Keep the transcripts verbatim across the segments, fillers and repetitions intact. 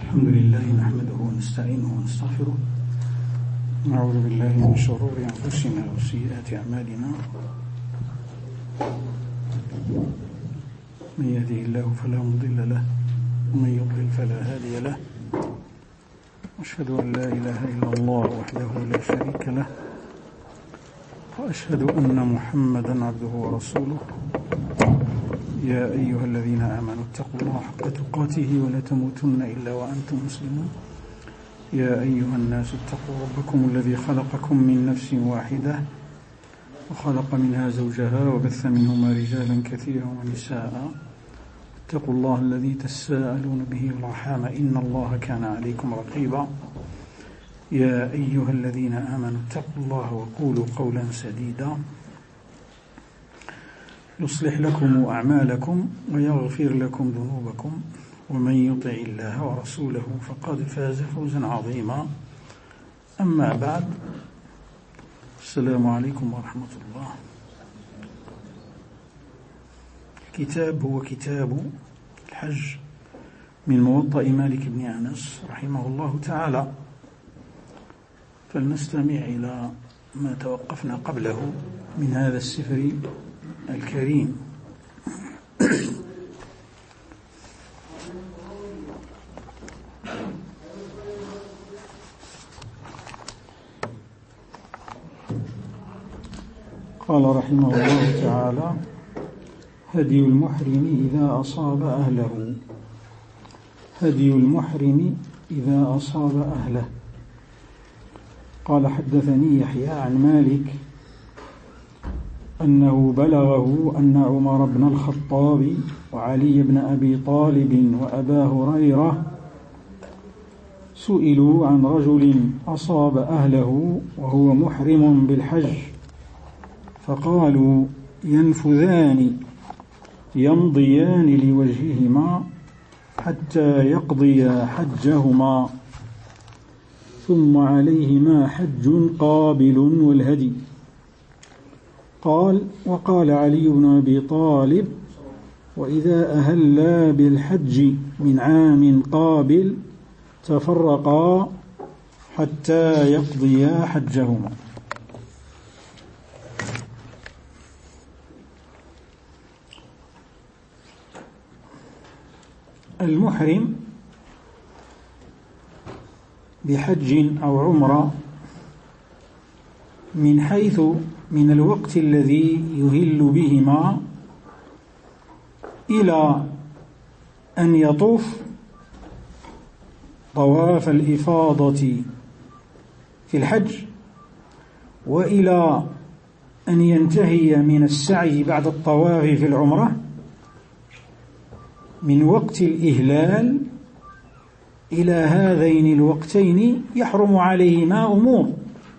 الحمد لله نحمده ونستعينه ونستغفره، نعوذ بالله من شرور أنفسنا وسيئات أعمالنا، من يهده الله فلا مضل له ومن يضلل فلا هادي له، أشهد أن لا إله إلا الله وحده لا شريك له، وأشهد أن محمدا عبده ورسوله. يا أيها الذين آمنوا اتقوا الله حق تقاته ولا تموتن إلا وأنتم مسلمون. يا أيها الناس اتقوا ربكم الذي خلقكم من نفس واحدة وخلق منها زوجها وبث منهما رجالا كثيرا ونساء، اتقوا الله الذي تساءلون به والأرحام إن الله كان عليكم رقيبا. يا أيها الذين آمنوا اتقوا الله وقولوا قولا سديدا يصلح لكم أعمالكم ويغفر لكم ذنوبكم، ومن يطع الله ورسوله فقد فاز فوزا عظيما. أما بعد، السلام عليكم ورحمة الله. الكتاب هو كتاب الحج من موطأ مالك بن أنس رحمه الله تعالى، فلنستمع إلى ما توقفنا قبله من هذا السفر الكريم. قال رحمه الله تعالى: هدي المحرم إذا أصاب أهله. هدي المحرم إذا أصاب أهله. قال: حدثني يحيى عن مالك أنه بلغه أن عمر بن الخطاب وعلي بن أبي طالب وأبا هريرة سئلوا عن رجل أصاب أهله وهو محرم بالحج، فقالوا: ينفذان يمضيان لوجههما حتى يقضيا حجهما، ثم عليهما حج قابل والهدي. قال: وقال علي بن أبي طالب: وإذا أهلا بالحج من عام قابل تفرقا حتى يقضيا حجهما. المحرم بحج أو عمرة من حيث من الوقت الذي يهل بهما إلى أن يطوف طواف الإفاضة في الحج، وإلى أن ينتهي من السعي بعد الطواف في العمرة، من وقت الإهلال إلى هذين الوقتين يحرم عليهما أمور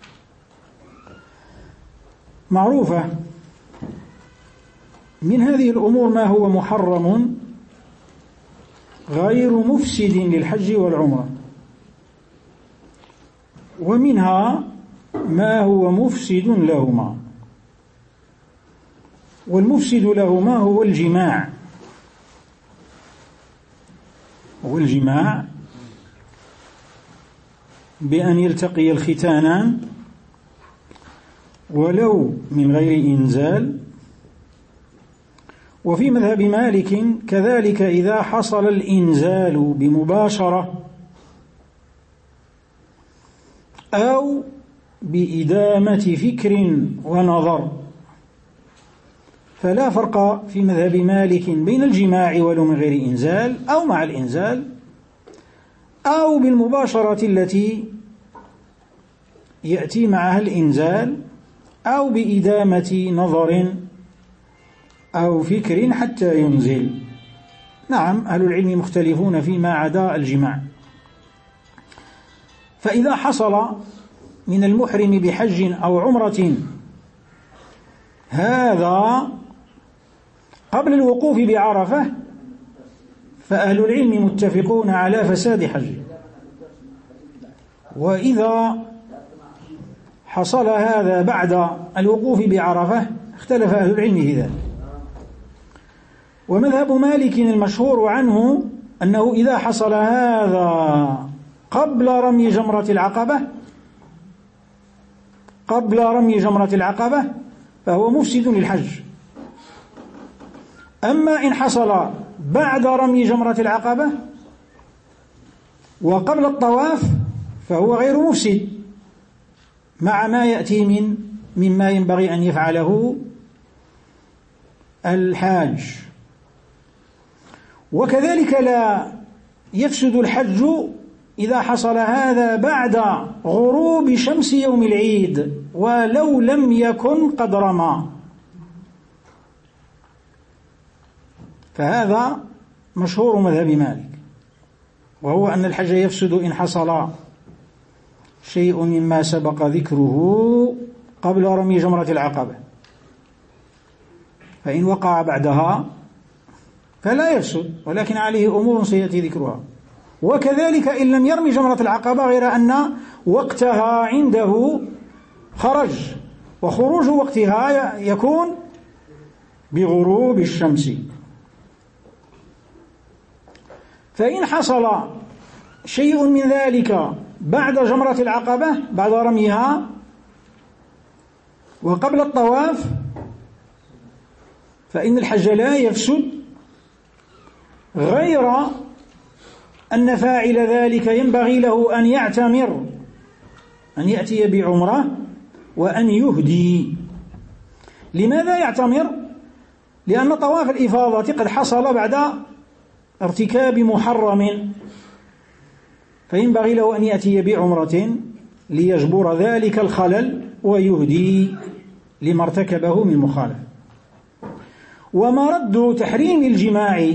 معروفة. من هذه الأمور ما هو محرم غير مفسد للحج والعمرة، ومنها ما هو مفسد لهما، والمفسد لهما هو الجماع. هو الجماع بأن يلتقي الختانان ولو من غير إنزال. وفي مذهب مالك كذلك إذا حصل الإنزال بمباشرة أو بإدامة فكر ونظر، فلا فرق في مذهب مالك بين الجماع ولو من غير إنزال أو مع الإنزال أو بالمباشرة التي يأتي معها الإنزال أو بإدامة نظر أو فكر حتى ينزل. نعم، أهل العلم مختلفون فيما عدا الجماع. فإذا حصل من المحرم بحج أو عمرة هذا قبل الوقوف بعرفة، فأهل العلم متفقون على فساد حجه. وإذا حصل هذا بعد الوقوف بعرفة اختلف أهل العلم في ذلك. ومذهب مالك المشهور عنه أنه إذا حصل هذا قبل رمي جمرة العقبة قبل رمي جمرة العقبة فهو مفسد للحج. أما إن حصل بعد رمي جمرة العقبة وقبل الطواف فهو غير مفسد، مع ما يأتي من مما ينبغي أن يفعله الحاج. وكذلك لا يفسد الحج إذا حصل هذا بعد غروب شمس يوم العيد ولو لم يكن قد رمى، فهذا مشهور مذهب مالك، وهو أن الحج يفسد إن حصل شيء مما سبق ذكره قبل رمي جمرة العقبة، فإن وقع بعدها فلا يفسد، ولكن عليه أمور سيأتي ذكرها. وكذلك إن لم يرمي جمرة العقبة غير أن وقتها عنده خرج، وخروج وقتها يكون بغروب الشمس. فإن حصل شيء من ذلك بعد جمرة العقبة بعد رميها وقبل الطواف فإن الحج لا يفسد، غير أن فاعل ذلك ينبغي له أن يعتمر، أن يأتي بعمرة وأن يهدي. لماذا يعتمر؟ لأن طواف الإفاضة قد حصل بعد ارتكاب محرم، فينبغي له أن يأتي بعمرة ليجبر ذلك الخلل ويهدي لما ارتكبه من مخالفة. ومرد تحريم الجماع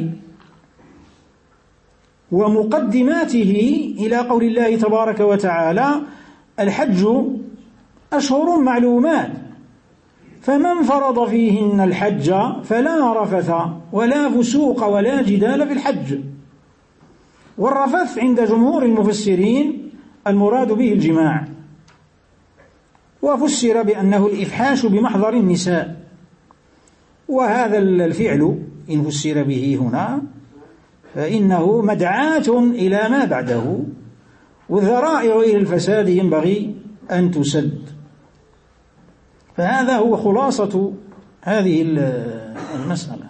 ومقدماته إلى قول الله تبارك وتعالى: الحج أشهر معلومات فمن فرض فيهن الحج فلا رفث ولا فسوق ولا جدال في الحج. والرفث عند جمهور المفسرين المراد به الجماع، وفسر بأنه الإفحاش بمحضر النساء، وهذا الفعل إن فسر به هنا فإنه مدعاة إلى ما بعده، والذرائع إلى الفساد ينبغي أن تسد. فهذا هو خلاصة هذه المسألة.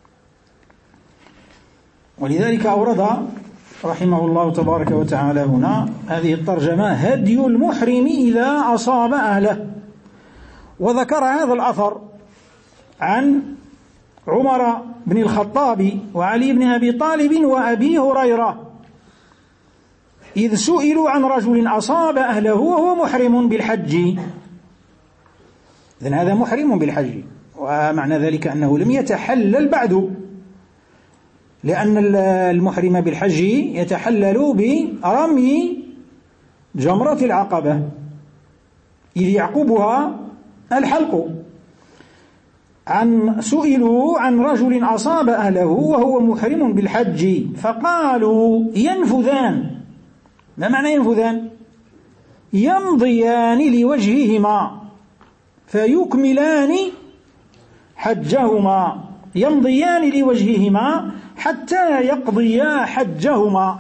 ولذلك أورد رحمه الله تبارك وتعالى هنا هذه الترجمة: هدي المحرم إذا أصاب أهله. وذكر هذا الأثر عن عمر بن الخطاب وعلي بن أبي طالب وأبي هريرة إذ سئلوا عن رجل أصاب أهله وهو محرم بالحج. إذن هذا محرم بالحج، ومعنى ذلك أنه لم يتحلل بعد، لأن المحرم بالحج يتحلل برمي جمرة العقبة إذ يعقبها الحلق. عن سئلوا عن رجل أصاب أهله وهو محرم بالحج فقالوا: ينفذان. ما معنى ينفذان؟ يمضيان لوجههما فيكملان حجهما، يمضيان لوجههما حتى يقضيا حجهما،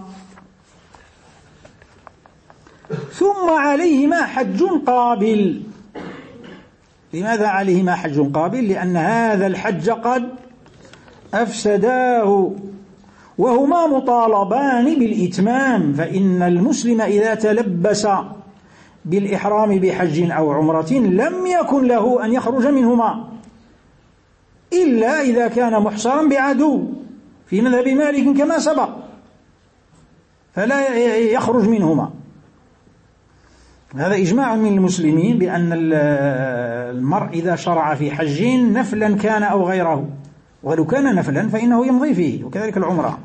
ثم عليهما حج قابل. لماذا عليهما حج قابل؟ لأن هذا الحج قد أفسداه، وهما مطالبان بالإتمام. فإن المسلم إذا تلبس بالإحرام بحج أو عمرة لم يكن له أن يخرج منهما إلا إذا كان محصرا بعدو في مذهب مالك كما سبق، فلا يخرج منهما. هذا إجماع من المسلمين بأن المرء إذا شرع في حج نفلا كان أو غيره، ولو كان نفلا فإنه يمضي فيه، وكذلك العمرة.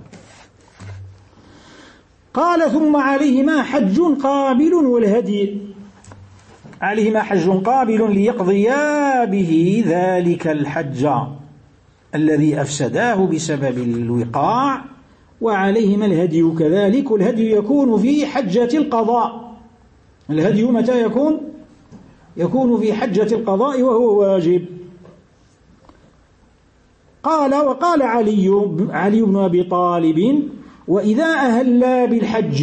قال: ثم عليهما حج قابل والهدي. عليهما حج قابل ليقضيا به ذلك الحج الذي أفسداه بسبب الوقاع، وعليهما الهدي كذلك. الهدي يكون في حجة القضاء. الهدي متى يكون؟ يكون في حجة القضاء وهو واجب. قال: وقال علي علي بن أبي طالب: وإذا أهلا بالحج،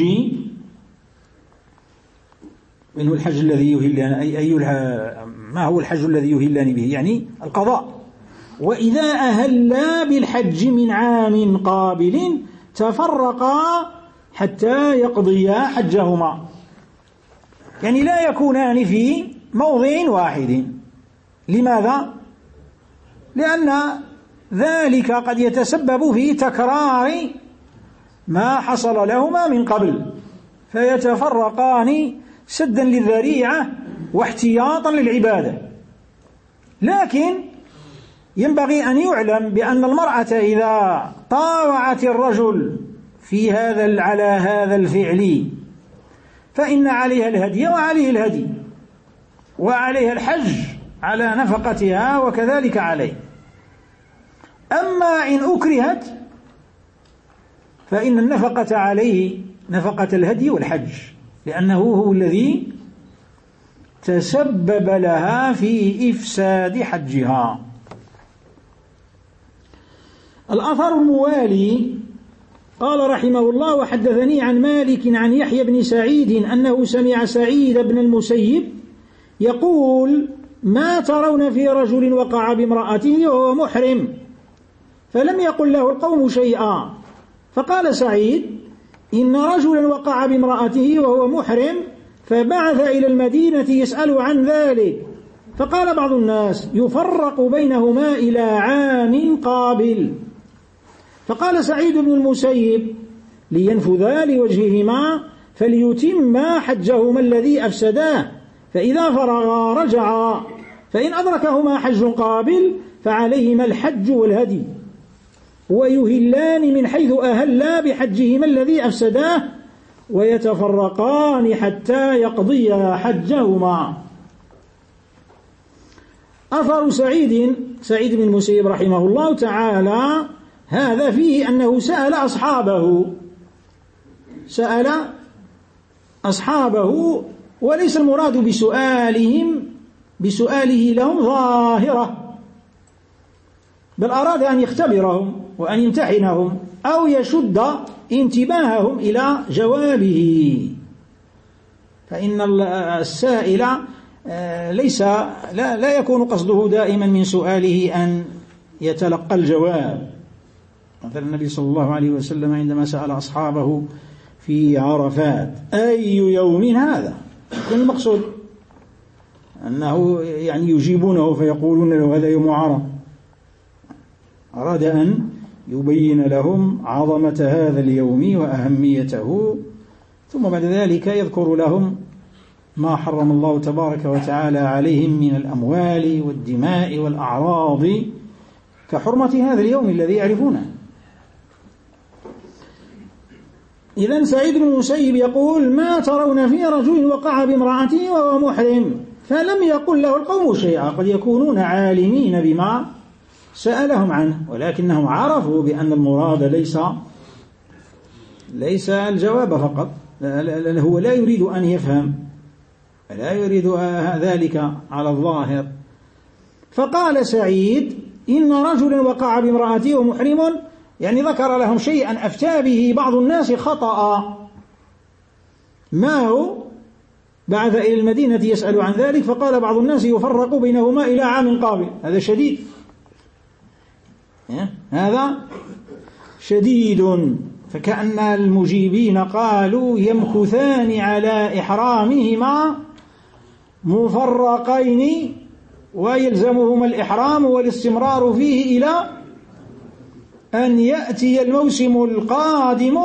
منه الحج الذي يهلان، أي, أي ما هو الحج الذي يهلان به؟ يعني القضاء. وإذا أهلا بالحج من عام قابل تفرقا حتى يقضيا حجهما، يعني لا يكونان في موضع واحد. لماذا؟ لأن ذلك قد يتسبب في تكرار ما حصل لهما من قبل، فيتفرقان سدا للذريعة واحتياطا للعبادة. لكن ينبغي أن يعلم بأن المرأة إذا طاوعت الرجل في هذا على هذا الفعل فإن عليها الهدي وعليه الهدي، وعليها الحج على نفقتها وكذلك عليه. أما إن أكرهت فإن النفقة عليه نفقة الهدي والحج، لأنه هو الذي تسبب لها في إفساد حجها. الأثر الموالي قال رحمه الله: وحدثني عن مالك عن يحيى بن سعيد أنه سمع سعيد بن المسيب يقول: ما ترون في رجل وقع بامرأته وهو محرم؟ فلم يقل له القوم شيئا. فقال سعيد: إن رجلا وقع بامرأته وهو محرم فبعث إلى المدينة يسأل عن ذلك، فقال بعض الناس: يفرق بينهما إلى عام قابل. فقال سعيد بن المسيب: لينفذا لوجههما فليتما حجهما الذي أفسداه، فإذا فرغا رجعا، فإن أدركهما حج قابل فعليهما الحج والهدي، ويهلان من حيث أهلا بحجهما الذي أفسداه، ويتفرقان حتى يقضيا حجهما. أثر سعيد سعيد بن المسيب رحمه الله تعالى هذا فيه أنه سأل أصحابه سأل أصحابه وليس المراد بسؤالهم بسؤاله لهم ظاهرة، بل أراد أن يختبرهم وأن يمتحنهم أو يشد انتباههم إلى جوابه. فإن السائل ليس لا, لا يكون قصده دائما من سؤاله أن يتلقى الجواب. مثلا النبي صلى الله عليه وسلم عندما سأل أصحابه في عرفات: أي يوم هذا؟ كان المقصود أنه يعني يجيبونه فيقولون له: هذا يوم عرفة. أراد أن يبين لهم عظمة هذا اليوم وأهميته، ثم بعد ذلك يذكر لهم ما حرم الله تبارك وتعالى عليهم من الأموال والدماء والأعراض كحرمة هذا اليوم الذي يعرفونه. إذن سعيد بن المسيب يقول: ما ترون في رجل وقع بامرأته وهو محرم؟ فلم يقل له القوم شيئا. قد يكونون عالمين بما سألهم عنه، ولكنهم عرفوا بأن المراد ليس ليس الجواب فقط، هو لا يريد أن يفهم، لا يريد ذلك على الظاهر. فقال سعيد: إن رجلا وقع بامرأته ومحرم، يعني ذكر لهم شيئا أفتى به بعض الناس خطأ. ما هو؟ بعث إلى المدينة يسأل عن ذلك، فقال بعض الناس: يفرق بينهما إلى عام قابل. هذا شديد، هذا شديد. فكأن المجيبين قالوا: يمكثان على إحرامهما مفرقين ويلزمهما الإحرام والاستمرار فيه إلى أن يأتي الموسم القادم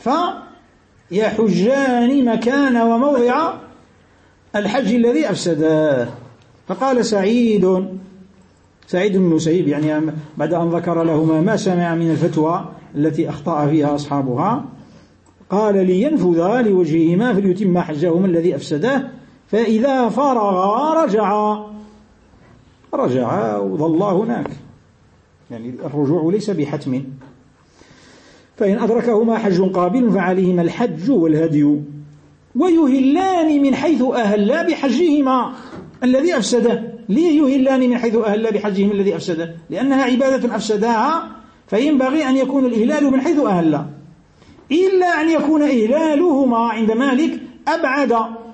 فيحجان مكان وموضع الحج الذي أفسده. فقال سعيد سعيد بن المسيب، يعني بعد أن ذكر لهما ما سمع من الفتوى التي أخطأ فيها أصحابها، قال: لينفذا لوجههما فليتم حجهما الذي أفسده، فإذا فرغا رجعا. رجعا وظلا هناك، يعني الرجوع ليس بحتم. فإن أدركهما حج قابل فعليهما الحج والهدي، ويهلان من حيث أهلا بحجهما الذي أفسده. ليه يهلان من حيث أهلا بحجهم الذي أفسده؟ لأنها عبادة أفسداها، فينبغي أن يكون الإهلال من حيث أهلا. إلا أن يكون إهلالهما عند مالك أبعد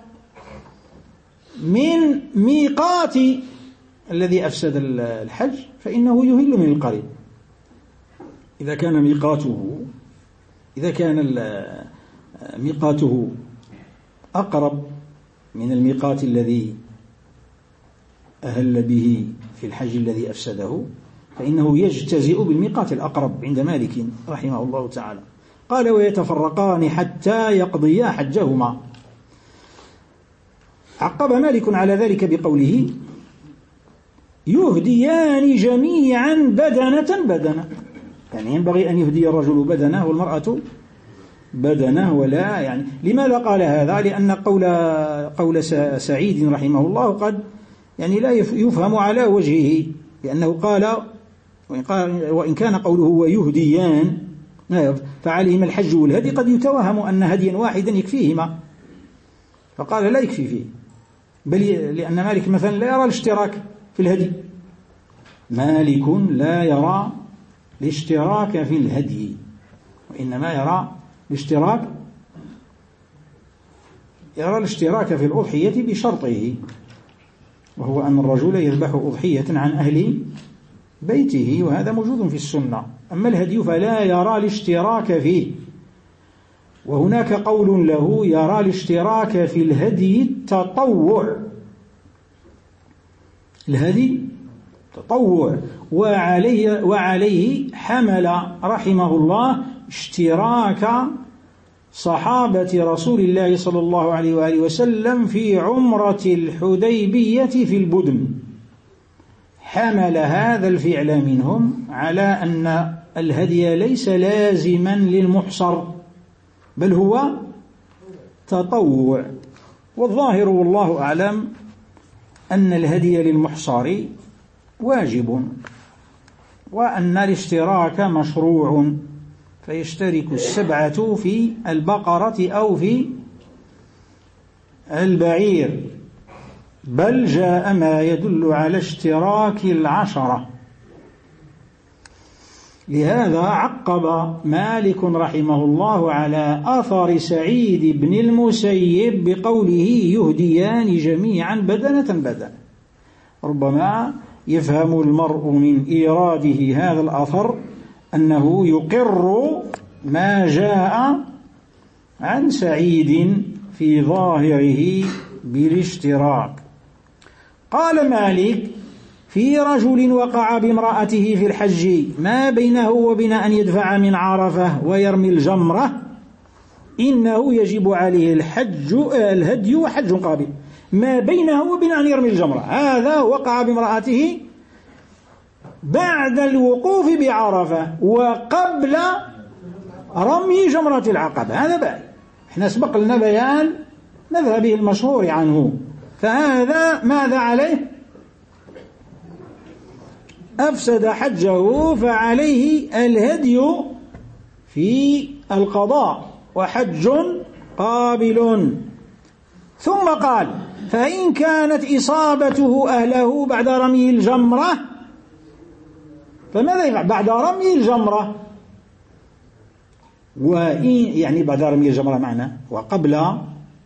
من ميقات الذي أفسد الحج فإنه يهل من القريب. إذا كان ميقاته إذا كان ميقاته أقرب من الميقات الذي أهل به في الحج الذي أفسده فإنه يجتزئ بالميقات الأقرب عند مالك رحمه الله تعالى. قال ويتفرقان حتى يقضيا حجهما. عقب مالك على ذلك بقوله يهديان جميعا بدنة بدنة، يعني ينبغي أن يهدي الرجل بدنه والمرأة بدنه ولا يعني. لماذا قال هذا؟ لأن قول قول سعيد رحمه الله قد يعني لا يفهم على وجهه، لأنه قال وإن كان قوله ويهديان فعليهما الحج والهدي قد يتوهم أن هديا واحدا يكفيهما، فقال لا يكفي فيه، بل لأن مالك مثلا لا يرى الاشتراك في الهدي. مالك لا يرى الاشتراك في الهدي، وإنما يرى الاشتراك يرى الاشتراك في الأضحية بشرطه، وهو أن الرجل يذبح أضحية عن أهل بيته، وهذا موجود في السنة. أما الهدي فلا يرى الاشتراك فيه. وهناك قول له يرى الاشتراك في الهدي التطوع، الهدي تطوع، وعليه, وعليه حمل رحمه الله اشتراك صحابة رسول الله صلى الله عليه وآله وسلم في عمرة الحديبية في البدن. حمل هذا الفعل منهم على أن الهدي ليس لازما للمحصر بل هو تطوع. والظاهر والله أعلم أن الهدي للمحصر واجب، وأن الاشتراك مشروع، فيشترك السبعة في البقرة أو في البعير، بل جاء ما يدل على اشتراك العشرة. لهذا عقب مالك رحمه الله على أثر سعيد بن المسيب بقوله يهديان جميعا بدنة بدنة. ربما يفهم المرء من إيراده هذا الأثر أنه يقر ما جاء عن سعيد في ظاهره بالاشتراك. قال مالك في رجل وقع بامرأته في الحج ما بينه وبين أن يدفع من عرفة ويرمي الجمرة إنه يجب عليه الحج الهدي وحج قابل. ما بينه وبين أن يرمي الجمرة، هذا وقع بامرأته بعد الوقوف بعرفة وقبل رمي جمرة العقبة، هذا بعد. احنا سبق لنا بيان مذهبه المشهور عنه، فهذا ماذا عليه؟ أفسد حجه، فعليه الهدي في القضاء وحج قابل. ثم قال فإن كانت إصابته أهله بعد رمي الجمرة، فماذا يفعل بعد رمي الجمرة؟ وإن يعني بعد رمي الجمرة معنى وقبل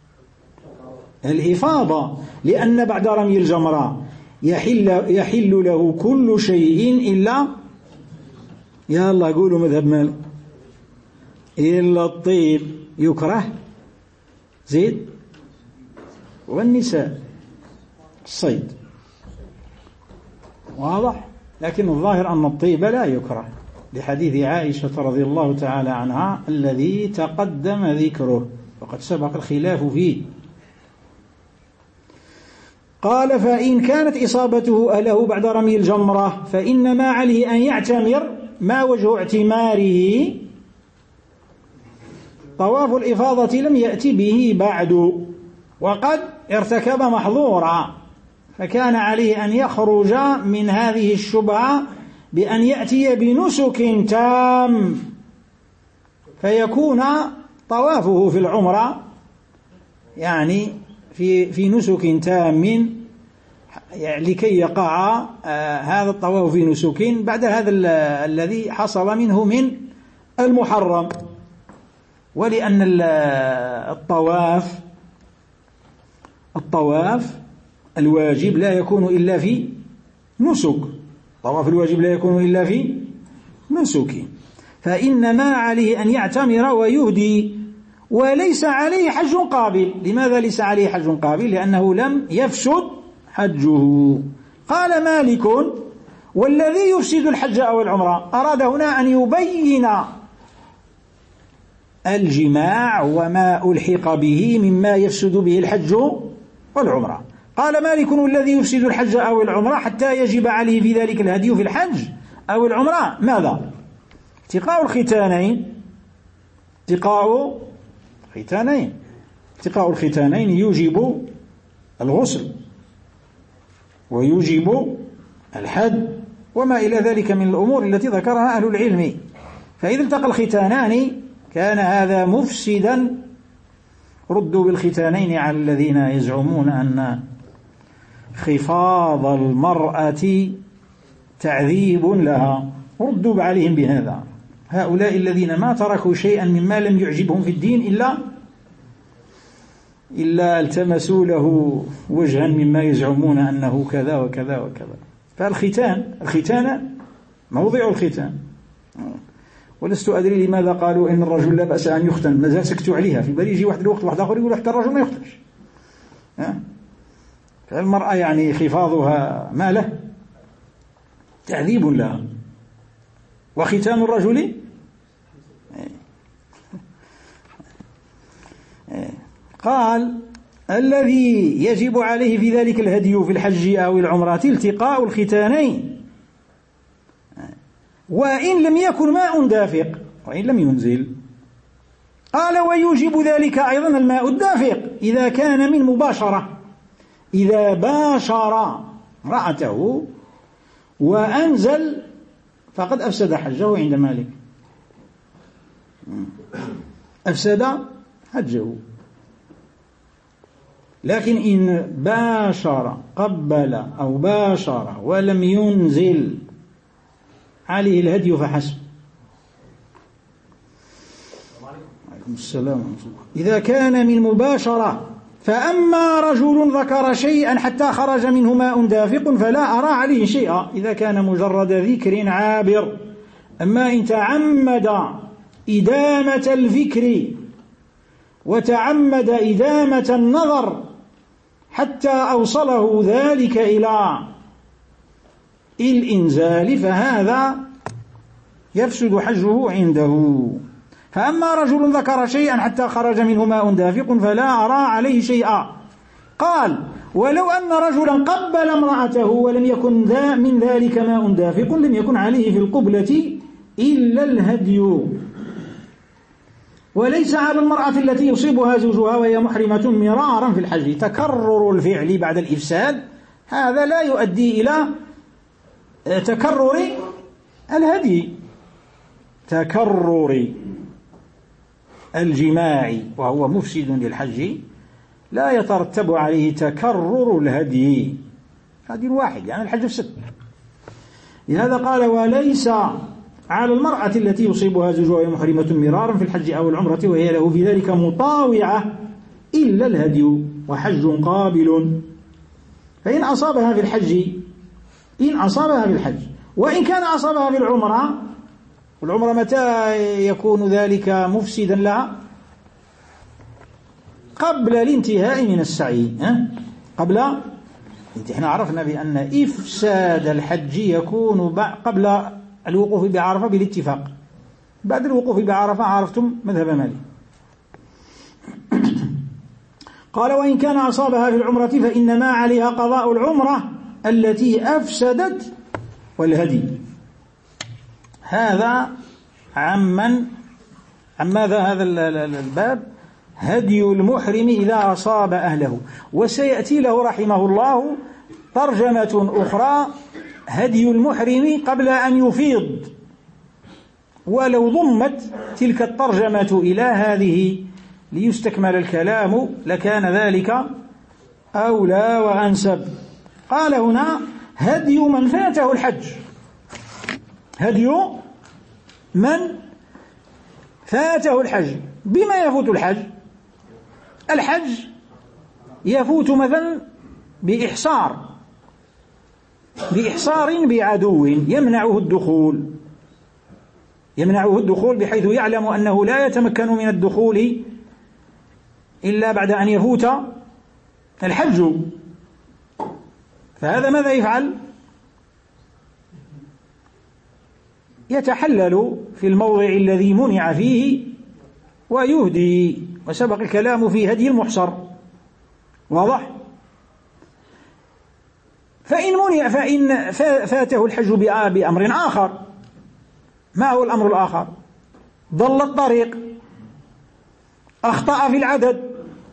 الإفاضة، لأن بعد رمي الجمرة يحل, يحل له كل شيء إلا يا الله قولوا مذهب مالك إلا الطيب يكره زيد والنساء الصيد، واضح؟ لكن الظاهر أن الطيب لا يكره لحديث عائشة رضي الله تعالى عنها الذي تقدم ذكره وقد سبق الخلاف فيه. قال فإن كانت إصابته أهله بعد رمي الجمرة فإنما عليه أن يعتمر. ما وجه اعتماره؟ طواف الإفاضة لم يأتي به بعد وقد ارتكب محظورا، فكان عليه أن يخرج من هذه الشبهة بأن يأتي بنسك تام فيكون طوافه في العمرة يعني في في نسك تام لكي يقع هذا الطواف في نسك بعد هذا الذي حصل منه من المحرم. ولأن الطواف الطواف الواجب لا يكون إلا في نسك، طواف الواجب لا يكون إلا في نسك، فإنما عليه أن يعتمر ويهدي، وليس عليه حج قابل. لماذا ليس عليه حج قابل؟ لأنه لم يفسد حجه. قال مالك: والذي يفسد الحج أو العمرة. أراد هنا أن يبين الجماع وما ألحق به مما يفسد به الحج والعمرة. قال مالك: والذي يفسد الحج أو العمرة حتى يجب عليه في ذلك الهدي في الحج أو العمرة ماذا؟ اتقاء الختانين اتقاء ختانين اتقاء الختانين يوجب الغسل ويوجب الحد وما إلى ذلك من الأمور التي ذكرها أهل العلم. فإذا التقى الختانان كان هذا مفسدا. ردوا بالختانين على الذين يزعمون أن خفاض المرأة تعذيب لها، ردوا عليهم بهذا. هؤلاء الذين ما تركوا شيئا مما لم يعجبهم في الدين إلا إلا التمسوا له وجها مما يزعمون أنه كذا وكذا وكذا. فالختان الختان موضع الختان. ولست أدري لماذا قالوا إن الرجل لا بأس أن يختن، مازال سكتوا عليها. في بالي يجي واحد الوقت واحد آخر يقول حتى الرجل ما يختنش. فالمرأة يعني خفاضها ما له تعذيب لها، وختان الرجل قال: الذي يجب عليه في ذلك الهدي في الحج أو العمرة التقاء الختانين، وإن لم يكن ماء دافق، وإن لم ينزل. قال: ويوجب ذلك أيضا الماء الدافق إذا كان من مباشرة، إذا باشر امرأته وأنزل فقد أفسد حجه عند مالك، أفسد حجه. لكن إن باشر قبل أو باشر ولم ينزل عليه الهدي فحسب. عليكم السلام ورحمة الله. إذا كان من مباشرة. فأما رجل ذكر شيئا حتى خرج منه ماء دافق فلا أرى عليه شيئا إذا كان مجرد ذكر عابر. أما إن تعمد إدامة الفكر وتعمد إدامة النظر حتى أوصله ذلك إلى الإنزال فهذا يفسد حجه عنده. فأما رجل ذكر شيئا حتى خرج منه ماء دافق فلا أرى عليه شيئا. قال: ولو أن رجلا قبل امرأته ولم يكن ذا من ذلك ماء دافق لم يكن عليه في القبلة إلا الهدي. وليس على المرأة التي يصيبها زوجها وهي محرمة مرارا في الحج تكرر الفعل بعد الإفساد، هذا لا يؤدي إلى تكرر الهدي. تكرر الجماع وهو مفسد للحج لا يترتب عليه تكرر الهدي، هدي واحد يعني الحج فسد. لهذا قال: وليس على المرأة التي يصيبها زوجها وهي محرمة مرارا في الحج أو العمرة وهي له في ذلك مطاوعة إلا الهدي وحج قابل. فإن أصابها في الحج إن أصابها في الحج وإن كان أصابها في العمرة، والعمرة متى يكون ذلك مفسدا لها؟ قبل الانتهاء من السعي. ها؟ قبل احنا عرفنا بأن إفساد الحج يكون قبل الوقوف بعرفة بالاتفاق. بعد الوقوف بعرفة عرفتم مذهب مالك. قال: وإن كان أصابها في العمرة فإنما عليها قضاء العمرة التي أفسدت والهدي. هذا عمن عن ماذا هذا الباب؟ هدي المحرم إذا أصاب أهله. وسيأتي له رحمه الله ترجمة أخرى: هدي المحرم قبل أن يفيض. ولو ضمت تلك الترجمة إلى هذه ليستكمل الكلام لكان ذلك أولى وأنسب. قال هنا: هدي من فاته الحج. هدي من فاته الحج بما يفوت الحج؟ الحج يفوت مثلا بإحصار بإحصار بعدو يمنعه الدخول يمنعه الدخول بحيث يعلم أنه لا يتمكن من الدخول إلا بعد أن يفوت الحج. فهذا ماذا يفعل؟ يتحلل في الموضع الذي منع فيه ويهدي، وسبق الكلام في هدي المحصر، واضح؟ فإن منع فإن فاته الحج بأمر آخر. ما هو الأمر الآخر؟ ضل الطريق، أخطأ في العدد،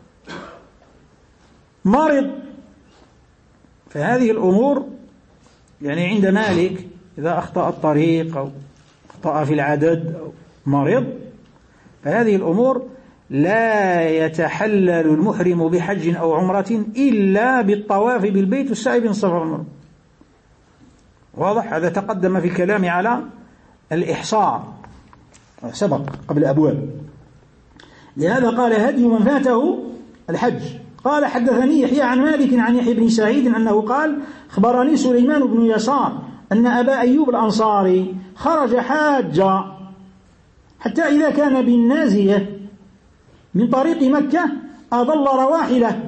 مرض. فهذه الأمور يعني عند مالك إذا أخطأ الطريق أو أخطأ في العدد أو مرض، فهذه الأمور لا يتحلل المحرم بحج أو عمرة إلا بالطواف بالبيت والسعي بين الصفا والمروة. واضح؟ هذا تقدم في الكلام على الإحصار، سبق قبل أبواب. لهذا قال هدي من فاته الحج. قال حدثني يحيى عن مالك عن يحيى بن سعيد أنه قال أخبرني سليمان بن يسار أن أبا أيوب الأنصاري خرج حاجا حتى إذا كان بالنازية من طريق مكة أضل رواحله،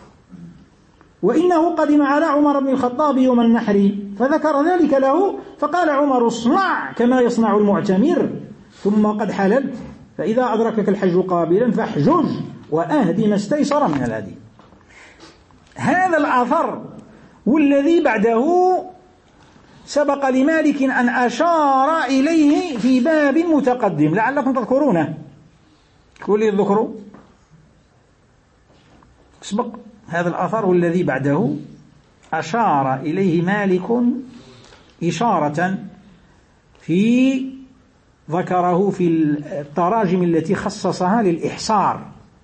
وإنه قدم على عمر بن الخطاب يوم النحر فذكر ذلك له، فقال عمر اصنع كما يصنع المعتمر ثم قد حللت، فإذا أدركك الحج قابلا فاحجج وأهدي ما استيسر من الهدي. هذا الأثر والذي بعده سبق لمالك أن أشار إليه في باب متقدم لعلكم تذكرونه. كل الذكر سبق هذا الأثر والذي بعده أشار إليه مالك إشارة في ذكره في التراجم التي خصصها للإحصار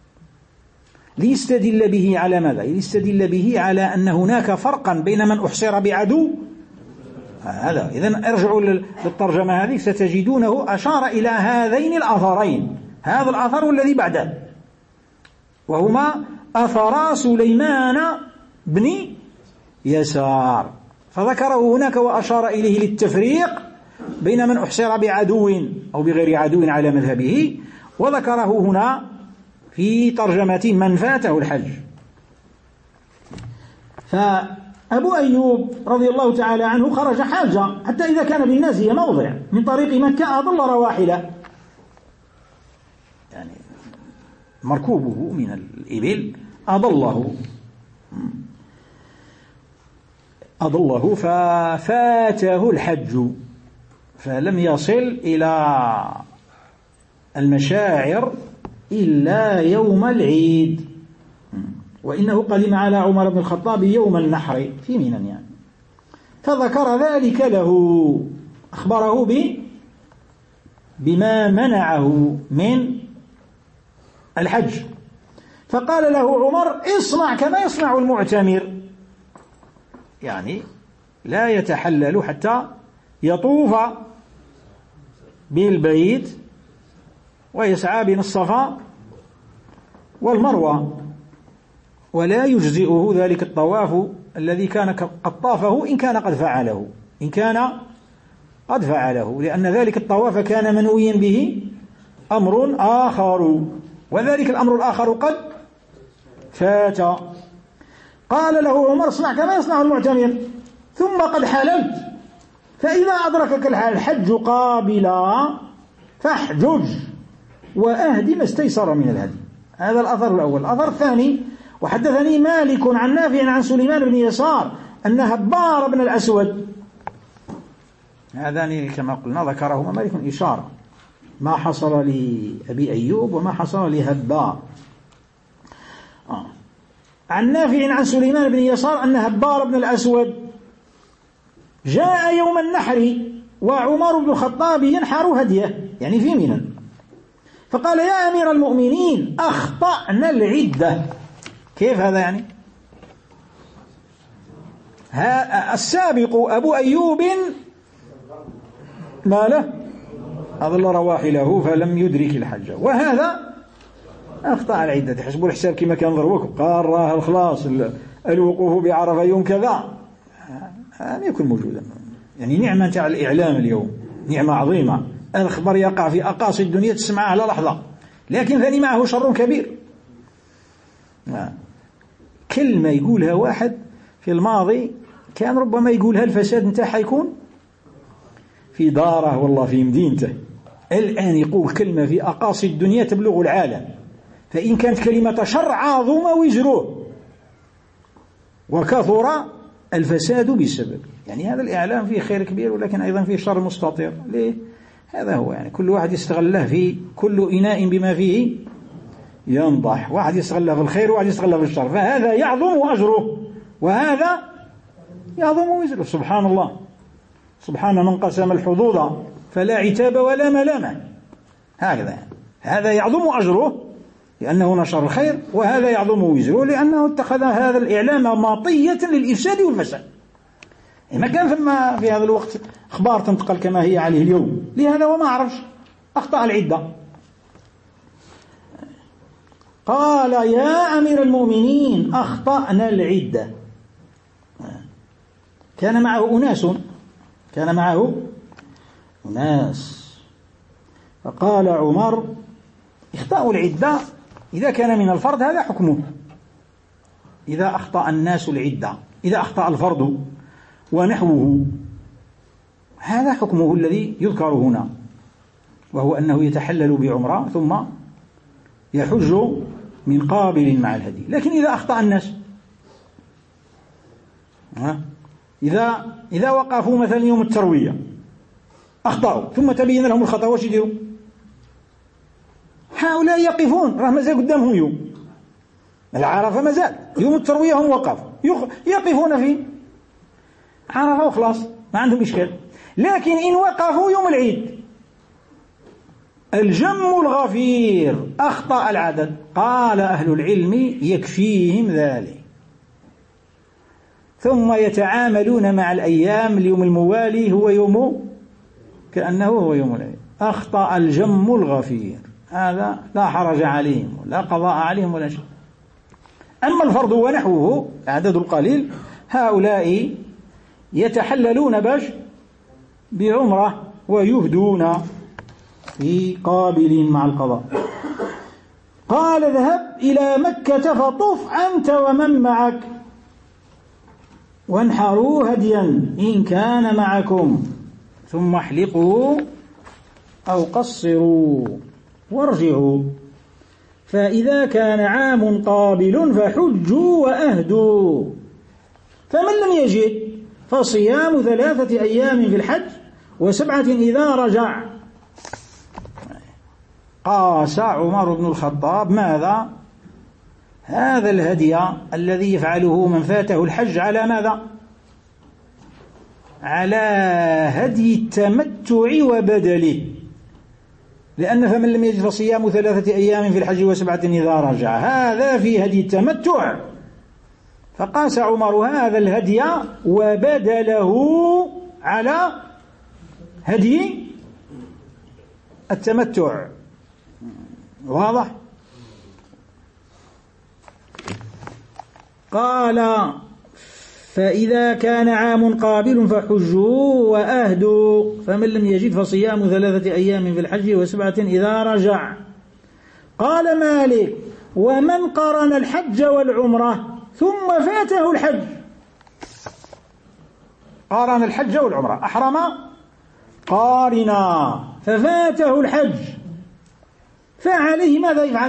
ليستدل به على ماذا؟ ليستدل به على أن هناك فرقا بين من أحصر بعدو هذا. إذن ارجعوا للترجمة هذه ستجدونه أشار إلى هذين الأثرين، هذا الأثر والذي بعده، وهما أثر سليمان بن يسار، فذكره هناك وأشار إليه للتفريق بين من أحصر بعدو أو بغير عدو على مذهبه، وذكره هنا في ترجمة من فاته الحج. فأبو أيوب رضي الله تعالى عنه خرج حاجة حتى إذا كان بالنازية موضع من طريق مكة أضل رواحله، يعني مركوبه من الإبل أضله أضله ففاته الحج فلم يصل إلى المشاعر إلا يوم العيد، وإنه قدم على عمر بن الخطاب يوم النحر في منى يعني، فذكر ذلك له، أخبره ب بما منعه من الحج، فقال له عمر اصنع كما يصنع المعتمر، يعني لا يتحلل حتى يطوف بالبيت ويسعى بين الصفا والمروة، ولا يجزئه ذلك الطواف الذي كان قد طافه إن كان قد فعله إن كان قد فعله لأن ذلك الطواف كان منويا به أمر آخر، وذلك الأمر الآخر قد فات. قال له عمر اصنع كما يصنع المعتمر ثم قد حللت، فإذا أدركك الحج قابلا فاحجج وأهدي ما استيسر من الهدي. هذا الأثر الأول. الأثر الثاني وحدثني مالك عن نافع عن سليمان بن يسار أن هبار بن الأسود، هذان كما قلنا ذكرهما مالك إشارة، ما حصل لأبي أيوب وما حصل لهبار. آه. عن نافع عن سليمان بن يسار أن هبار بن الأسود جاء يوم النحر وعمر بن الخطاب ينحر هديه يعني في منى، فقال يا أمير المؤمنين أخطأنا العدة. كيف هذا يعني؟ السابق أبو أيوب ما له أضل رواحله فلم يدرك الحج، وهذا أخطأ العدة. تحسبوا الحساب كما كان ضربكم قال راه الخلاص الوقوف بعرفة يوم كذا، لم يكن موجودا. يعني نعمة تاع الإعلام اليوم نعمة عظيمة، الخبر يقع في أقاصي الدنيا تسمعه على لحظة، لكن ثاني معه شر كبير. كلمة يقولها واحد في الماضي كان ربما يقولها الفساد نتاعها يكون في داره والله في مدينته، الآن يقول كلمة في أقاصي الدنيا تبلغ العالم، فإن كانت كلمة شر عظمة وزروه وكثر الفساد بسبب. يعني هذا الإعلام فيه خير كبير ولكن أيضا فيه شر مستطير. ليه؟ هذا هو، يعني كل واحد يستغله في كل إناء بما فيه ينضح، واحد يستغله في الخير وواحد يستغله في الشر، فهذا يعظم أجره وهذا يعظم وزره. سبحان الله، سبحان من قسم الحظوظ فلا عتاب ولا ملامة. هكذا يعني. هذا يعظم أجره لأنه نشر الخير، وهذا يعظم وزره لأنه اتخذ هذا الإعلام مطية للإفساد والفساد. ما كان ثم في هذا الوقت أخبار تنتقل كما هي عليه اليوم، لهذا وما عرفش أخطأ العدة. قال يا أمير المؤمنين أخطأنا العدة. كان معه أناس كان معه أناس فقال عمر اخطأوا العدة إذا كان من الفرد هذا حكمه، إذا أخطأ الناس العدة، إذا أخطأ الفرد ونحوه هذا حكمه الذي يذكر هنا، وهو أنه يتحلل بعمرة ثم يحج من قابل مع الهدي. لكن إذا أخطأ الناس، إذا إذا وقفوا مثلا يوم التروية أخطأوا ثم تبين لهم الخطأ، واش يديروا؟ هؤلاء يقفون، راه مازال قدامهم يوم العرفة، مازال يوم التروية هم وقفوا يقفون في عرفة وخلاص ما عندهم إشكال. لكن إن وقفوا يوم العيد الجم الغفير أخطأ العدد، قال أهل العلم يكفيهم ذلك، ثم يتعاملون مع الأيام. اليوم الموالي هو يوم كأنه هو يوم العيد. أخطأ الجم الغفير، هذا لا حرج عليهم ولا قضاء عليهم ولا شيء. أما الفرد ونحوه عدد القليل هؤلاء يتحللون باش بعمرة ويهدون في قابل مع القضاء. قال اذهب إلى مكة فطف أنت ومن معك وانحروا هديا إن كان معكم، ثم احلقوا أو قصروا وارجعوا، فإذا كان عام قابل فحجوا وأهدوا، فمن لم يجد فصيام ثلاثة أيام في الحج وسبعة إذا رجع. قاس عمر بن الخطاب ماذا؟ هذا الهدي الذي يفعله من فاته الحج على ماذا؟ على هدي التمتع وبدله، لأن فمن لم يجد فصيام ثلاثة أيام في الحج وسبعة إذا رجع، هذا في هدي التمتع. فقاس عمر هذا الهدي وبدله على هدي التمتع. واضح؟ قال فإذا كان عام قابل فحجوا وأهدوا، فمن لم يجد فصيام ثلاثة أيام في الحج وسبعة إذا رجع. قال مالك ومن قرن الحج والعمرة ثم فاته الحج، قارن الحج والعمرة، أحرم قارنا ففاته الحج، فعليه ماذا يفعل؟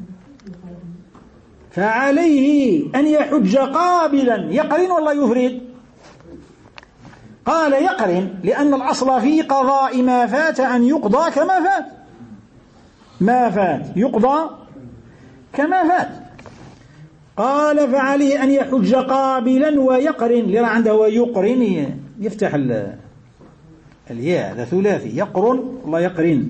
فعليه أن يحج قابلا. يقرن ولا يفرد؟ قال يقرن، لأن الأصل في قضاء ما فات أن يقضى كما فات، ما فات يقضى كما فات. قال فعليه أن يحج قابلا ويقرن، لأن عنده ويقرن يفتح الياء، هذا ثلاثي، يقرن الله يقرن.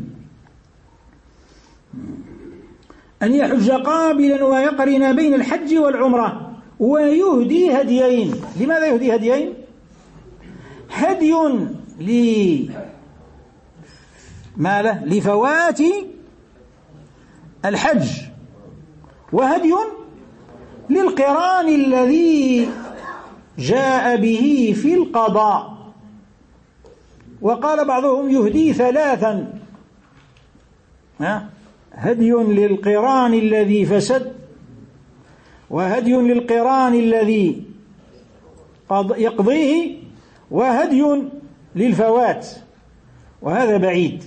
أن يحج قابلا ويقرن بين الحج والعمرة ويهدي هديين. لماذا يهدي هديين؟ هدي ل ما له لفوات الحج وهدي للقران الذي جاء به في القضاء. وقال بعضهم يهدي ثلاثا، هدي للقران الذي فسد، وهدي للقران الذي يقضيه، وهدي للفوات، وهذا بعيد.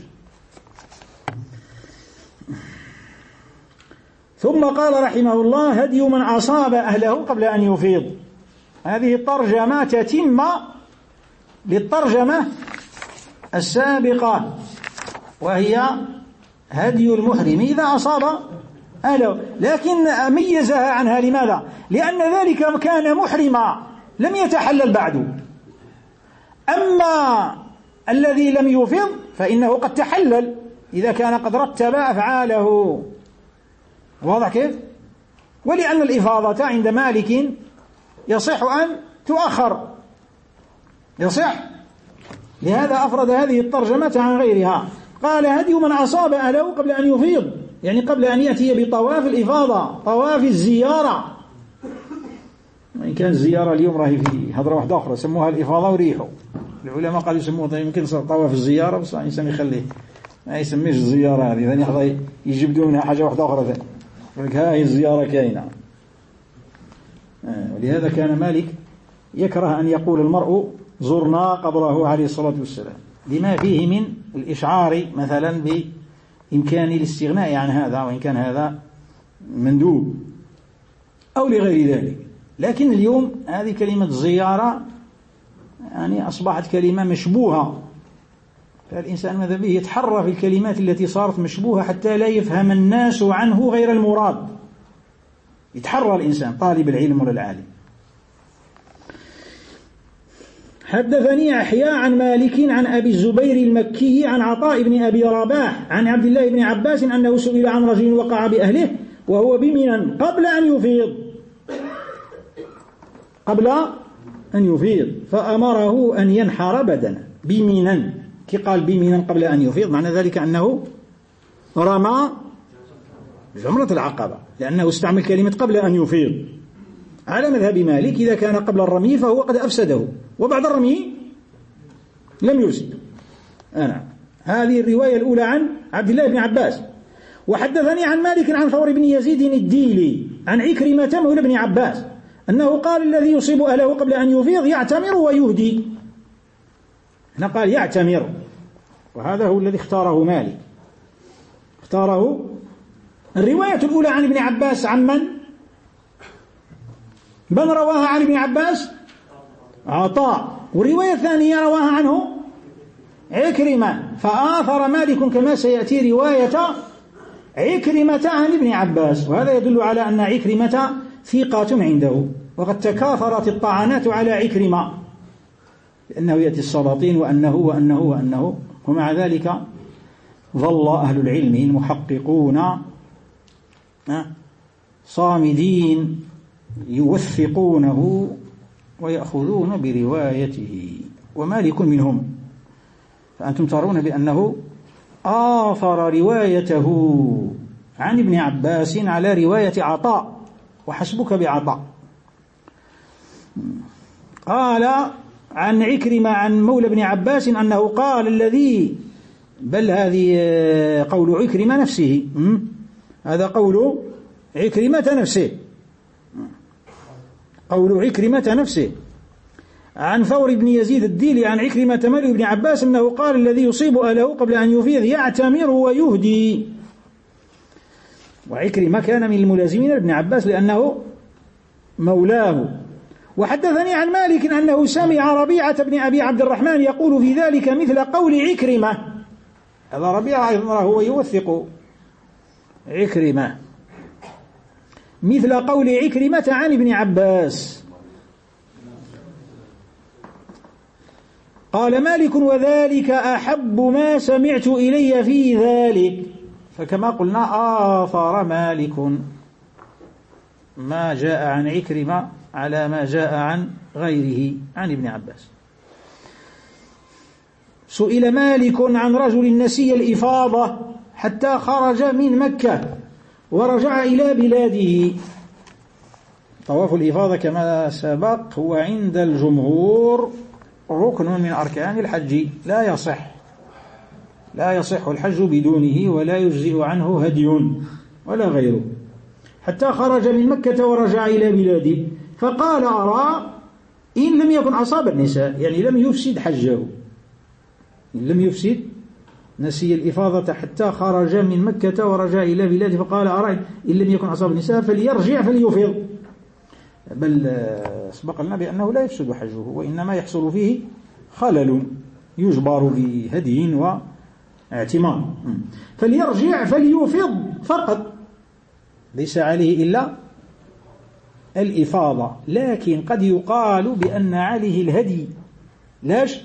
ثم قال رحمه الله هدي من أصاب أهله قبل أن يفيض. هذه الترجمة تتم للترجمة السابقة، وهي هدي المحرم إذا أصاب أهله، لكن ميزها عنها. لماذا؟ لأن ذلك كان محرما لم يتحلل بعد، أما الذي لم يفض فإنه قد تحلل إذا كان قد رتب أفعاله. واضح كيف؟ ولأن الإفاضة عند مالك يصح أن تؤخر، يصح، لهذا أفرد هذه الترجمة عن غيرها. قال هدي من أصاب أهله قبل أن يفيض، يعني قبل أن يأتي بطواف الإفاضة، طواف الزيارة. وإن كان الزيارة اليوم راهي في هضرة واحدة أخرى سموها الإفاضة وريحوا. العلماء قالوا يسموها يمكن طواف الزيارة، بس الإنسان يخليه ما يسميش الزيارة هذه، ثاني يحضر يجبدوا منها حاجة واحدة أخرى ثاني، يقول ها هي الزيارة كاينة. ولهذا كان مالك يكره أن يقول المرء زرنا قبره عليه الصلاة والسلام، لما فيه من الإشعار مثلا بإمكان الاستغناء عن هذا، وإن كان هذا مندوب أو لغير ذلك. لكن اليوم هذه كلمة زيارة يعني أصبحت كلمة مشبوهة، فالإنسان ماذا به يتحرى في الكلمات التي صارت مشبوهة حتى لا يفهم الناس عنه غير المراد. يتحرى الإنسان طالب العلم ولا العالم. حدثني أحياء عن مالك عن أبي الزبير المكي عن عطاء بن أبي رباح عن عبد الله بن عباس أنه سئل عن رجل وقع بأهله وهو بمنى قبل أن يفيض، قبل أن يفيض فأمره أن ينحر بدنه بمنى. كي قال بمنى قبل أن يفيض معنى ذلك أنه رمى جمرة العقبة، لأنه استعمل كلمة قبل أن يفيض. على مذهب مالك إذا كان قبل الرمي فهو قد أفسده، وبعد الرمي لم يفسد. أنا هذه الرواية الأولى عن عبد الله بن عباس. وحدثني عن مالك عن ثور بن يزيد الديلي عن عكرمة مولى بن عباس أنه قال الذي يصيب أهله قبل أن يفيض يعتمر ويهدي. هنا قال يعتمر، وهذا هو الذي اختاره مالك، اختاره. الرواية الأولى عن ابن عباس عن من؟ من رواها عن ابن عباس؟ عطاء. والرواية الثانية رواها عنه عكرمة، فآثر مالك كما سيأتي رواية عكرمة عن ابن عباس، وهذا يدل على أن عكرمة ثقة عنده، وقد تكاثرت الطعنات على عكرمة لأنه يأتي السلاطين وأنه وأنه وأنه، ومع ذلك ظل أهل العلم المحققون صامدين يوثقونه ويأخذون بروايته، ومالك منهم. فأنتم ترون بأنه آثر روايته عن ابن عباس على رواية عطاء، وحسبك بعطاء. قال عن عكرمة عن مولى بن عباس أنه قال الذي، بل هذه قول عكرمة نفسه، هذا قول عكرمة نفسه، قول عكرمة نفسه عن ثور بن يزيد الديلي عن عكرمة مولى بن عباس أنه قال الذي يصيب أهله قبل أن يفيض يعتمر ويهدي. وعكرمة كان من الملازمين لابن عباس لأنه مولاه. وحدثني عن مالك أنه سمع ربيعة بن أبي عبد الرحمن يقول في ذلك مثل قول عكرمة. هذا ربيعة هو يوثق عكرمة مثل قول عكرمة عن ابن عباس. قال مالك وذلك أحب ما سمعت إلي في ذلك. فكما قلنا آثر مالك ما جاء عن عكرمة على ما جاء عن غيره عن ابن عباس. سئل مالك عن رجل نسي الإفاضة حتى خرج من مكة ورجع إلى بلاده. طواف الإفاضة كما سبق هو عند الجمهور ركن من أركان الحج، لا يصح لا يصح الحج بدونه، ولا يجزئ عنه هدي ولا غيره، حتى خرج من مكة ورجع إلى بلاده. فقال أرى إن لم يكن أصاب النساء، يعني لم يفسد حجه، إن لم يفسد، نسي الإفاضة حتى خرج من مكة ورجع إلى بلاده، فقال أرى إن لم يكن أصاب النساء فليرجع فليفيض. بل سبق لنا بأنه لا يفسد حجه، وإنما يحصل فيه خلل يجبر بهدي واعتمار. فليرجع فليفيض فقط، ليس عليه إلا الإفاضة. لكن قد يقال بأن عليه الهدي، لاش؟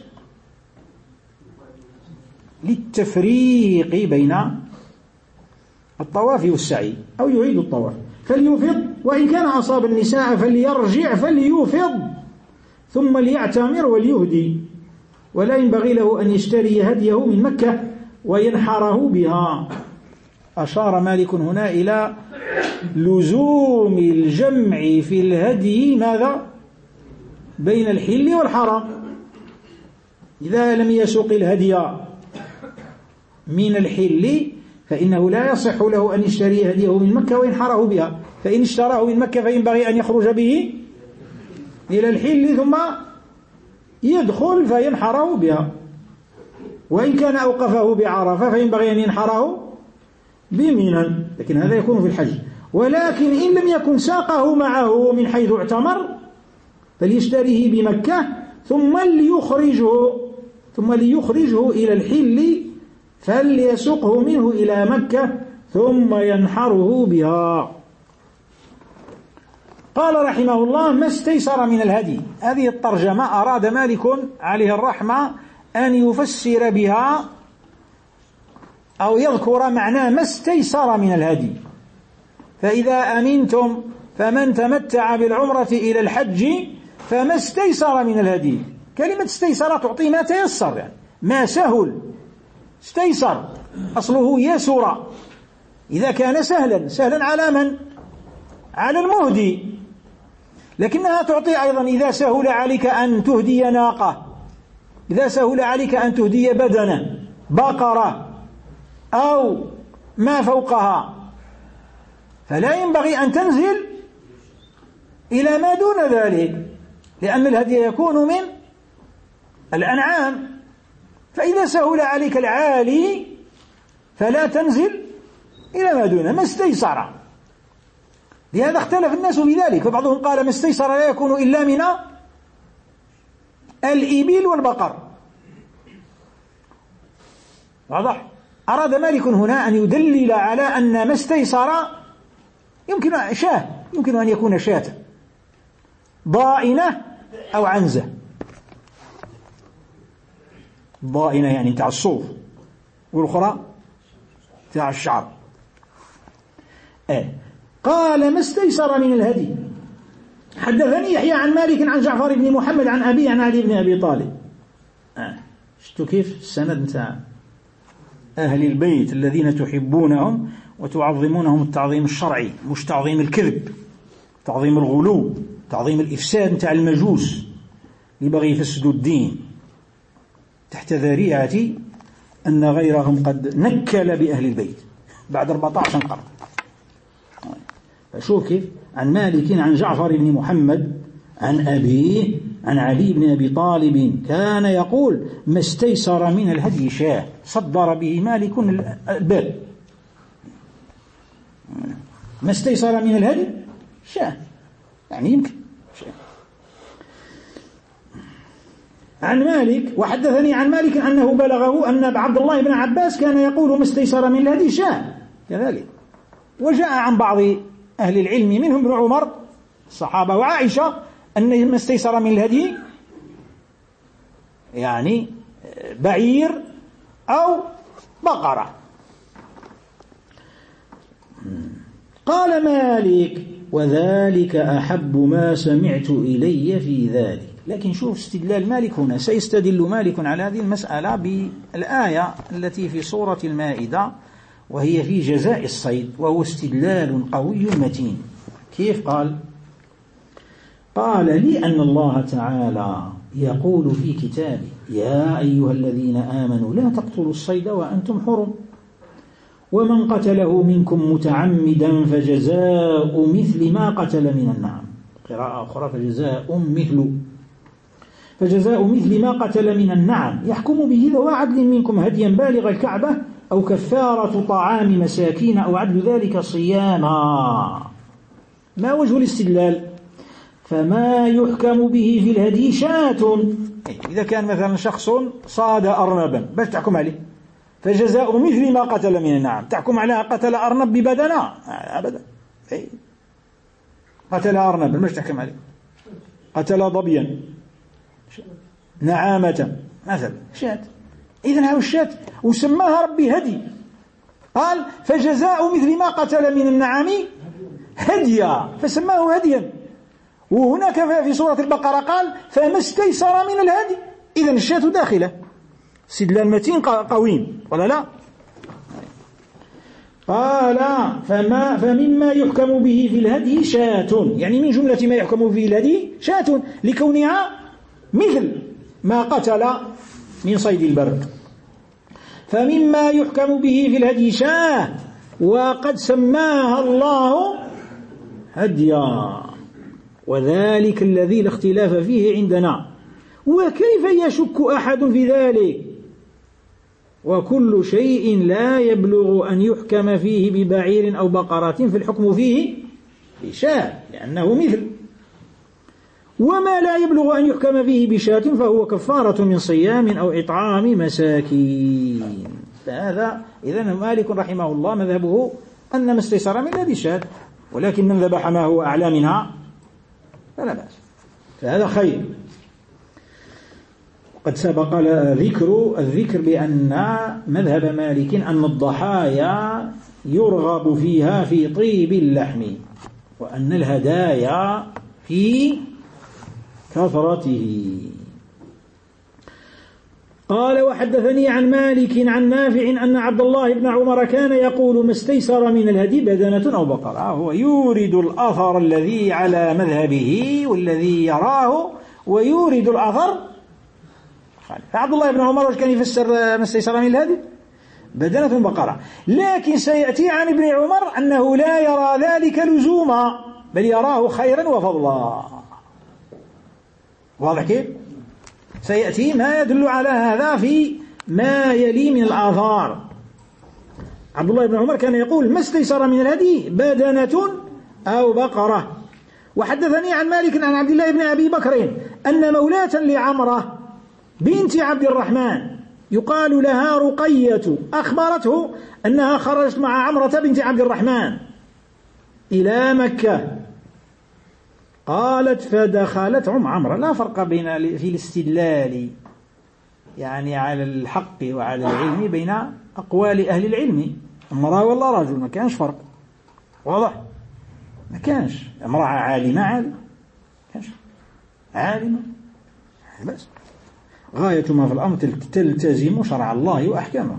للتفريق بين الطواف والسعي، أو يعيد الطواف. فليفض، وإن كان أصاب النساء فليرجع فليفض ثم ليعتمر وليهدي، ولا ينبغي له أن يشتري هديه من مكة وينحره بها. أشار مالك هنا إلى لزوم الجمع في الهدي ماذا؟ بين الحل والحرام. إذا لم يسوق الهدي من الحل فإنه لا يصح له أن يشتري هديه من مكة وينحره بها، فإن اشتراه من مكة فينبغي أن يخرج به إلى الحل ثم يدخل فينحره بها. وإن كان أوقفه بعرفة فينبغي أن ينحره بمنى، لكن هذا يكون في الحج. ولكن إن لم يكن ساقه معه من حيث اعتمر فليشتريه بمكة ثم ليخرجه ثم ليخرجه إلى الحل فليسقه منه إلى مكة ثم ينحره بها. قال رحمه الله: ما استيسر من الهدي. هذه الترجمة أراد مالك عليه الرحمة أن يفسر بها أو يذكر معنى ما استيسر من الهدي. فإذا أمنتم فمن تمتع بالعمرة إلى الحج فما استيسر من الهدي. كلمة استيسر تعطي ما تيسر، يعني ما سهل. استيسر أصله يسر، إذا كان سهلا سهلا على من؟ على المهدي. لكنها تعطي أيضا إذا سهل عليك أن تهدي ناقة، إذا سهل عليك أن تهدي بدنة بقرة أو ما فوقها، فلا ينبغي أن تنزل إلى ما دون ذلك، لأن الهدي يكون من الأنعام. فإذا سهل عليك العالي فلا تنزل إلى ما دونه، ما استيسر. لهذا اختلف الناس في ذلك، فبعضهم قال ما استيسر لا يكون إلا من الإبل والبقر. واضح؟ أراد مالك هنا أن يدلل على أن ما استيسر يمكن شاه، يمكن أن يكون شاة ضائنة أو عنزة. ضائنة يعني تاع الصوف، والأخرى تاع الشعر. آه. قال ما استيسر من الهدي. حدثني يحيى عن مالك عن جعفر بن محمد عن أبي عن علي بن أبي طالب. آه. شفتوا كيف السند تاع أهل البيت الذين تحبونهم وتعظمونهم التعظيم الشرعي، مش تعظيم الكذب، تعظيم الغلو، تعظيم الإفساد تاع المجوس اللي بغي يفسدوا الدين تحت ذريعة أن غيرهم قد نكل بأهل البيت بعد أربعة عشر قرن. فشوف كيف عن مالك عن جعفر بن محمد عن أبيه عن علي بن أبي طالب كان يقول ما استيسر من الهدي شاه. صدر به مالك الباب، ما استيسر من الهدي شاه، يعني يمكن شاه. عن مالك وحدثني عن مالك أنه بلغه أن عبد الله بن عباس كان يقول ما استيسر من الهدي شاه كذلك. وجاء عن بعض أهل العلم منهم ابن عمر الصحابة وعائشة أن ما استيسر من الهدي يعني بعير أو بقرة. قال مالك وذلك أحب ما سمعت إلي في ذلك. لكن شوف استدلال مالك هنا، سيستدل مالك على هذه المسألة بالآية التي في سورة المائدة وهي في جزاء الصيد، وهو استدلال قوي متين. كيف قال؟ قال لأن الله تعالى يقول في كتابه: يا أيها الذين آمنوا لا تقتلوا الصيد وأنتم حرم، ومن قتله منكم متعمدا فجزاء مثل ما قتل من النعم. قراءة أخرى: فجزاء مثل فجزاء مثل ما قتل من النعم، يحكم به ذو عدل منكم هديا بالغ الكعبة أو كفارة طعام مساكين أو عدل ذلك صياما. ما وجه الاستدلال؟ فما يحكم به في الهدي شاة. إذا كان مثلا شخص صاد أرنبا، باش تحكم عليه؟ فجزاء مثل ما قتل من النعم. تحكم عليها قتل أرنب ببدنه؟ أبدا. قتل أرنبا باش تحكم عليه؟ قتل ضبيا، نعامة مثلا، شاة. إذن هذا الشاة وسماها ربي هدي. قال: فجزاء مثل ما قتل من النعم هديا، فسماه هديا. وهناك في سورة البقرة قال: فما استيسر من الهدي. إذن الشاة داخلة. استدلال متين قويم ولا لا؟ قال: فما فمما يحكم به في الهدي شاة، يعني من جملة ما يحكم به في الهدي شاة لكونها مثل ما قتل من صيد البر. فمما يحكم به في الهدي شاة، وقد سماها الله هديا، وذلك الذي لا اختلاف فيه عندنا. وكيف يشك أحد في ذلك؟ وكل شيء لا يبلغ أن يحكم فيه ببعير أو بقرة فالحكم فيه بشاة لأنه مثل، وما لا يبلغ أن يحكم فيه بشاة فهو كفارة من صيام أو إطعام مساكين. فهذا إذن مالك رحمه الله مذهبه أن ما استيسر من هذه شاة، ولكن من ذبح ما هو أعلى منها فلا بأس، فهذا خير. قد سبق ذكر الذكر بأن مذهب مالك أن الضحايا يرغب فيها في طيب اللحم، وأن الهدايا في كثرته. قال: وحدثني عن مالك عن نافع أن عبد الله بن عمر كان يقول: ما استيسر من الهدي بدنة أو بقرة. هو يورد الأثر الذي على مذهبه والذي يراه، ويورد الأثر. فعبد الله بن عمر كان يفسر ما استيسر من الهدي بدنة بقرة، لكن سيأتي عن ابن عمر أنه لا يرى ذلك لزوما، بل يراه خيرا وفضلا. واضح كيف؟ سيأتي ما يدل على هذا في ما يلي من الآثار. عبد الله بن عمر كان يقول: ما استيسر من الهدي بدنة أو بقرة. وحدثني عن مالك عن عبد الله بن أبي بكر أن مولاة لعمرة بنت عبد الرحمن يقال لها رقية أخبرته أنها خرجت مع عمرة بنت عبد الرحمن إلى مكة. قالت: فدخلت عم عمرة. لا فرق بين في الاستدلال يعني على الحق وعلى العلم بين أقوال أهل العلم، امرأة ولا رجل، ما كانش فرق. واضح؟ ما كانش. امرأة عالمة عالمة، كانش عالمة بس غاية ما في الأمر تلتزم شرع الله وأحكامه.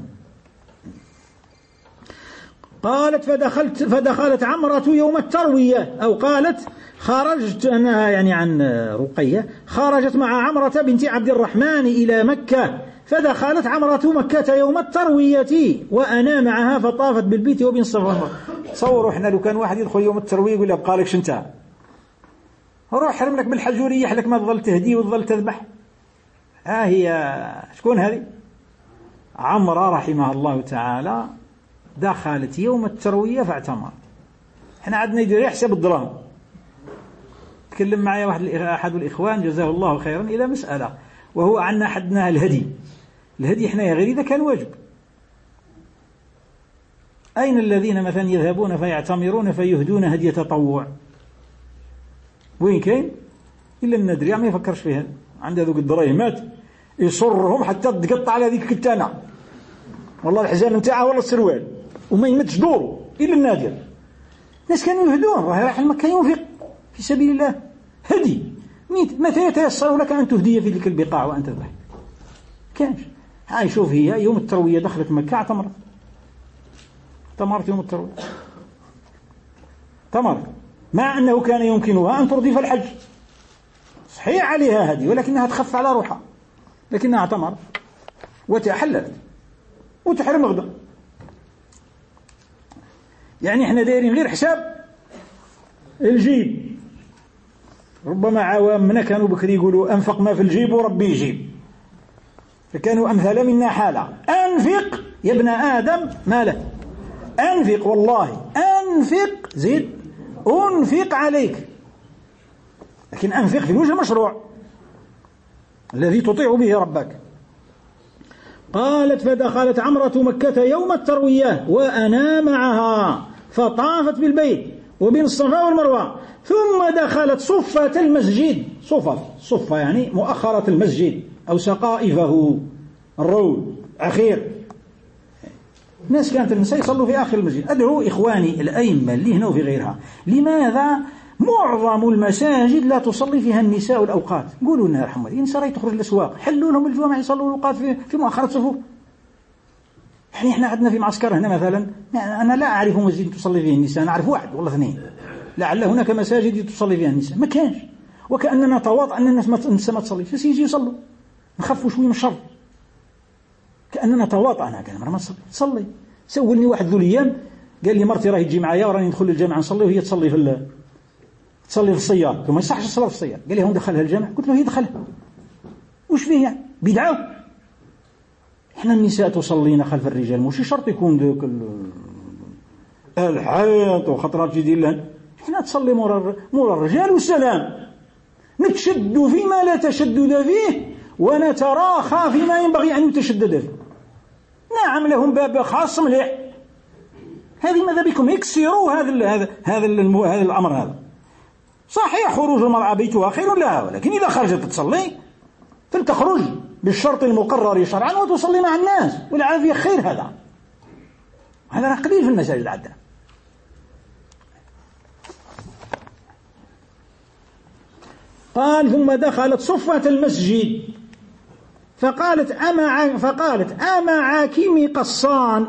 قالت: فدخلت فدخلت عمرة يوم التروية، أو قالت خرجت أنها يعني عن رقية خرجت مع عمرة بنت عبد الرحمن إلى مكة، فدخلت عمرة مكة يوم التروية وأنا معها فطافت بالبيت وبين الصفا والمروة. تصوروا إحنا لو كان واحد يدخل يوم التروية يقول له بقى لك شنتا، روح حرم لك بالحجورية يحلك ما تظل تهدي وتظل تذبح. ها هي شكون هذه؟ عمرة رحمها الله تعالى دخلت يوم التروية فاعتمر. احنا عندنا يدير يحسب الدراهم. تكلم معي واحد أحد الإخوان جزاه الله خيرا إلى مسألة، وهو عنا حدنا الهدي. الهدي احنا غير إذا كان واجب. أين الذين مثلا يذهبون فيعتمرون فيهدون هدي تطوع؟ وين كاين؟ إلا الندري ما يفكرش فيها. عنده ذوك الدراهمات يصرهم حتى تقطع على ذيك الكتانة والله الحزام نتاعها ولا السروال وما يمدش دوره إلا النادر. الناس كانوا يهدون، راه راح المكة ينفق في سبيل الله هدي. متى يتيسر لك أن تهدي في تلك البقاع وأنت تذبح؟ كانش. هاي شوف هي يوم التروية دخلت مكة اعتمرت تمرت يوم التروية، تمرت، مع أنه كان يمكنها أن تردف الحج، صحيح عليها هدي ولكنها تخف على روحها، لكنها اعتمرت وتحللت وتحرم غدا. يعني احنا دايرين غير حساب الجيب. ربما عوامنا كانوا بكري يقولوا أنفق ما في الجيب وربي يجيب، فكانوا أمثال منا حالة. أنفق يا ابن آدم ماله، أنفق والله أنفق زيد أنفق عليك، لكن أنفق في الوجه المشروع الذي تطيع به ربك. قالت فدخلت عمرة مكة يوم التروية وأنا معها فطافت بالبيت وبين الصفا والمروة، ثم دخلت صفة المسجد. صفة صفة يعني مؤخرة المسجد أو سقائفه الرود أخير. الناس كانت النساء يصلوا في آخر المسجد. أدعو إخواني الأئمة اللي هنا وفي غيرها، لماذا معظم المساجد لا تصلي فيها النساء الأوقات؟ قولوا لنا يرحم الله، النساء تخرج الأسواق، حلوا لهم الجمعة يصلوا الأوقات في, في مؤخرة صفوف. يعني احنا عندنا في معسكر هنا مثلا، أنا لا أعرف مسجد تصلي فيه النساء، أنا أعرف واحد والله اثنين، لعل هناك مساجد تصلي فيها النساء، ما كانش. وكأننا تواضع أن الناس ما تصلي، فسيجي يصلوا نخفوا شوي من الشر، كأننا تواطعنا. قال مرة ما تصلي تصلي. سولني واحد ذو الأيام قال لي مرتي راهي تجي معايا وراني ندخل الجامع نصلي وهي تصلي في تصلي في السيارة، قلت ما يصحش الصلاة في السيارة. قال لي هون دخلها الجامع، قلت له هي دخلها وش فيه يعني بدعة؟ احنا النساء تصلينا خلف الرجال، مش شرط يكون ذوك الحياة وخطرات جديد لها، احنا تصلي مورا مورا الرجال والسلام، نتشد فيما لا تشدد فيه ونتراخى فيما ينبغي أن يتشدد فيه. نعم لهم باب خاص مليح، هذه ماذا بكم يكسروا هذا هذا هذا هذا الأمر. هذا صحيح خروج المرأة بيتها خير لها، ولكن إذا خرجت تصلي فلتخرج بالشرط المقرر شرعا وتصلي مع الناس، والعافية خير. هذا هذا قليل في المساجد عندنا. قال ثم دخلت صفة المسجد فقالت أما فقالت أمعك مقصان؟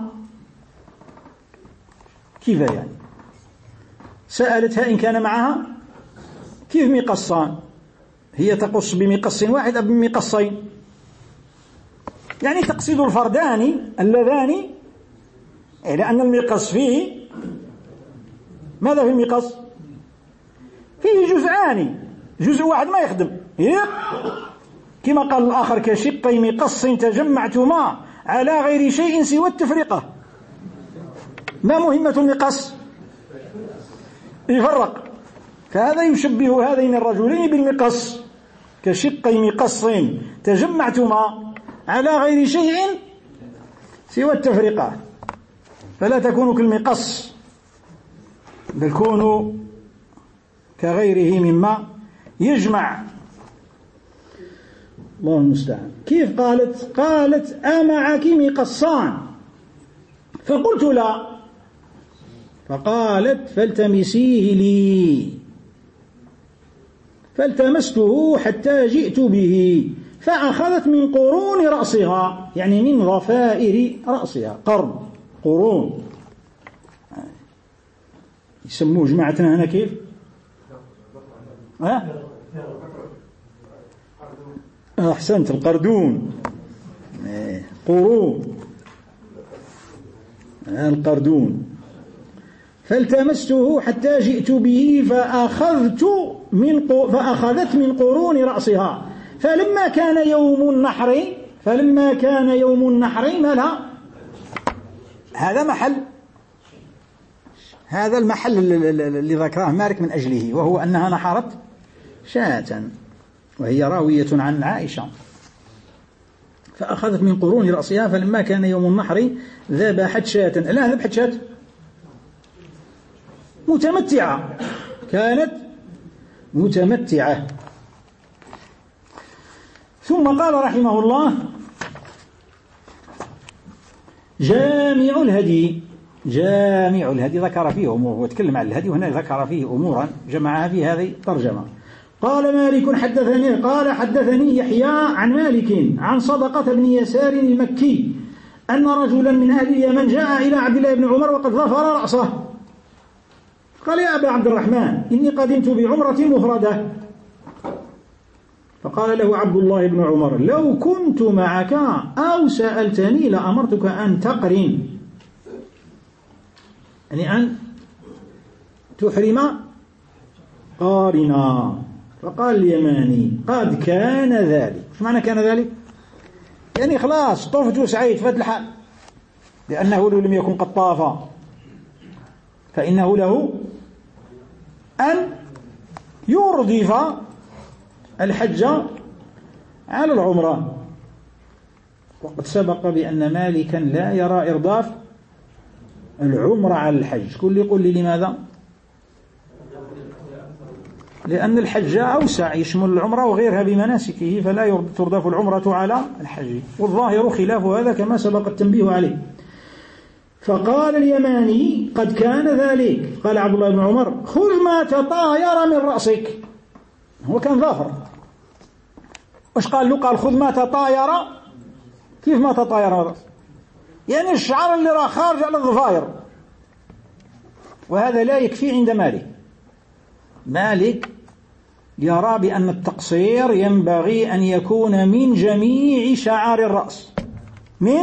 كيف يعني؟ سألتها إن كان معها كيف مقصان؟ هي تقص بمقص واحد أم بمقصين؟ يعني تقصد الفردان اللذان، لأن المقص فيه ماذا في المقص؟ فيه جزءان، جزء واحد ما يخدم، كما قال الآخر كشقي مقص تجمعتما على غير شيء سوى التفرقة. ما مهمة المقص؟ يفرق. فهذا يشبه هذين الرجلين بالمقص، كشقي مقص تجمعتما على غير شيء سوى التفرقة، فلا تكونوا كالمقص بل كونوا كغيره مما يجمع. الله المستعان. كيف قالت؟ قالت أمعك مقصان؟ فقلت لا، فقالت فالتمسيه لي، فالتمسته حتى جئت به فأخذت من قرون رأسها، يعني من ضفائر رأسها، قرن قرون يسموه جماعتنا هنا كيف؟ ها؟ أحسنت، القردون، قرون القردون. فالتمسته حتى جئت به فأخذت من فأخذت من قرون رأسها، فلما كان يوم النحر فلما كان يوم النحر ملا، هذا محل هذا المحل اللي ذكره مالك من أجله، وهو أنها نحرت شاة وهي راوية عن عائشة. فأخذت من قرون رأسها فلما كان يوم النحر ذبحت شاة. لا ذبحت شاة متمتعة، كانت متمتعة. ثم قال رحمه الله جامع الهدي. جامع الهدي ذكر فيه أمور، وتكلم عن الهدي وهنا ذكر فيه أمورا جمعها في هذه الترجمة. قال مالك حدثني قال حدثني يحيى عن مالك عن صدقة بن يسار المكي أن رجلا من أهل اليمن جاء إلى عبد الله بن عمر وقد ظفر رأسه، قال: يا أبا عبد الرحمن، إني قدمت بعمرة مفردة. فقال له عبد الله بن عمر: لو كنت معك أو سألتني لأمرتك أن تقرن، يعني أن تحرم قارنا. فقال اليماني: قد كان ذلك. ايش معنى كان ذلك؟ يعني خلاص طفت وسعيت فات الحال، لأنه لو لم يكن قد طاف فإنه له أن يردف الحج على العمرة. وقد سبق بأن مالكا لا يرى إرداف العمرة على الحج. كل يقول لي لماذا؟ لأن الحج أوسع، يشمل العمرة وغيرها بمناسكه، فلا تردف العمرة على الحج، والظاهر خلاف هذا كما سبق التنبيه عليه. فقال اليماني: قد كان ذلك. قال عبد الله بن عمر: خذ ما تطاير من رأسك. هو كان ظافر، وش قال له؟ قال: خذ ما تطاير. كيف ما تطاير من رأسك؟ يعني الشعر اللي راه خارج على الضفائر. وهذا لا يكفي عند مالك. مالك يرى بأن التقصير ينبغي أن يكون من جميع شعر الرأس، من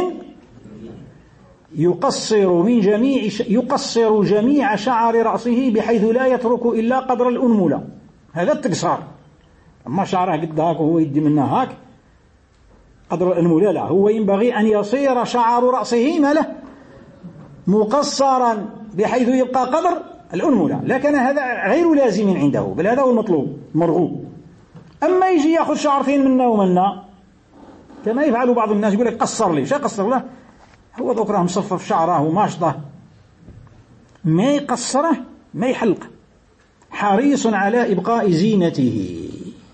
يقصر من جميع يقصر جميع شعر رأسه بحيث لا يترك إلا قدر الأنملة. هذا التقصار. أما شعره قد هاك وهو يدي منه هاك قدر الأنملة، لا، هو ينبغي أن يصير شعر رأسه ما له مقصرا بحيث يبقى قدر الأنملة، لكن هذا غير لازم عنده، بل هذا هو المطلوب مرغوب. أما يجي يأخذ شعرتين منا ومنا كما يفعل بعض الناس، يقول لك قصر لي. شا قصر له؟ هو ذكره مصفف شعره وماشطه، ما يقصره ما يحلقه، حريص على إبقاء زينته،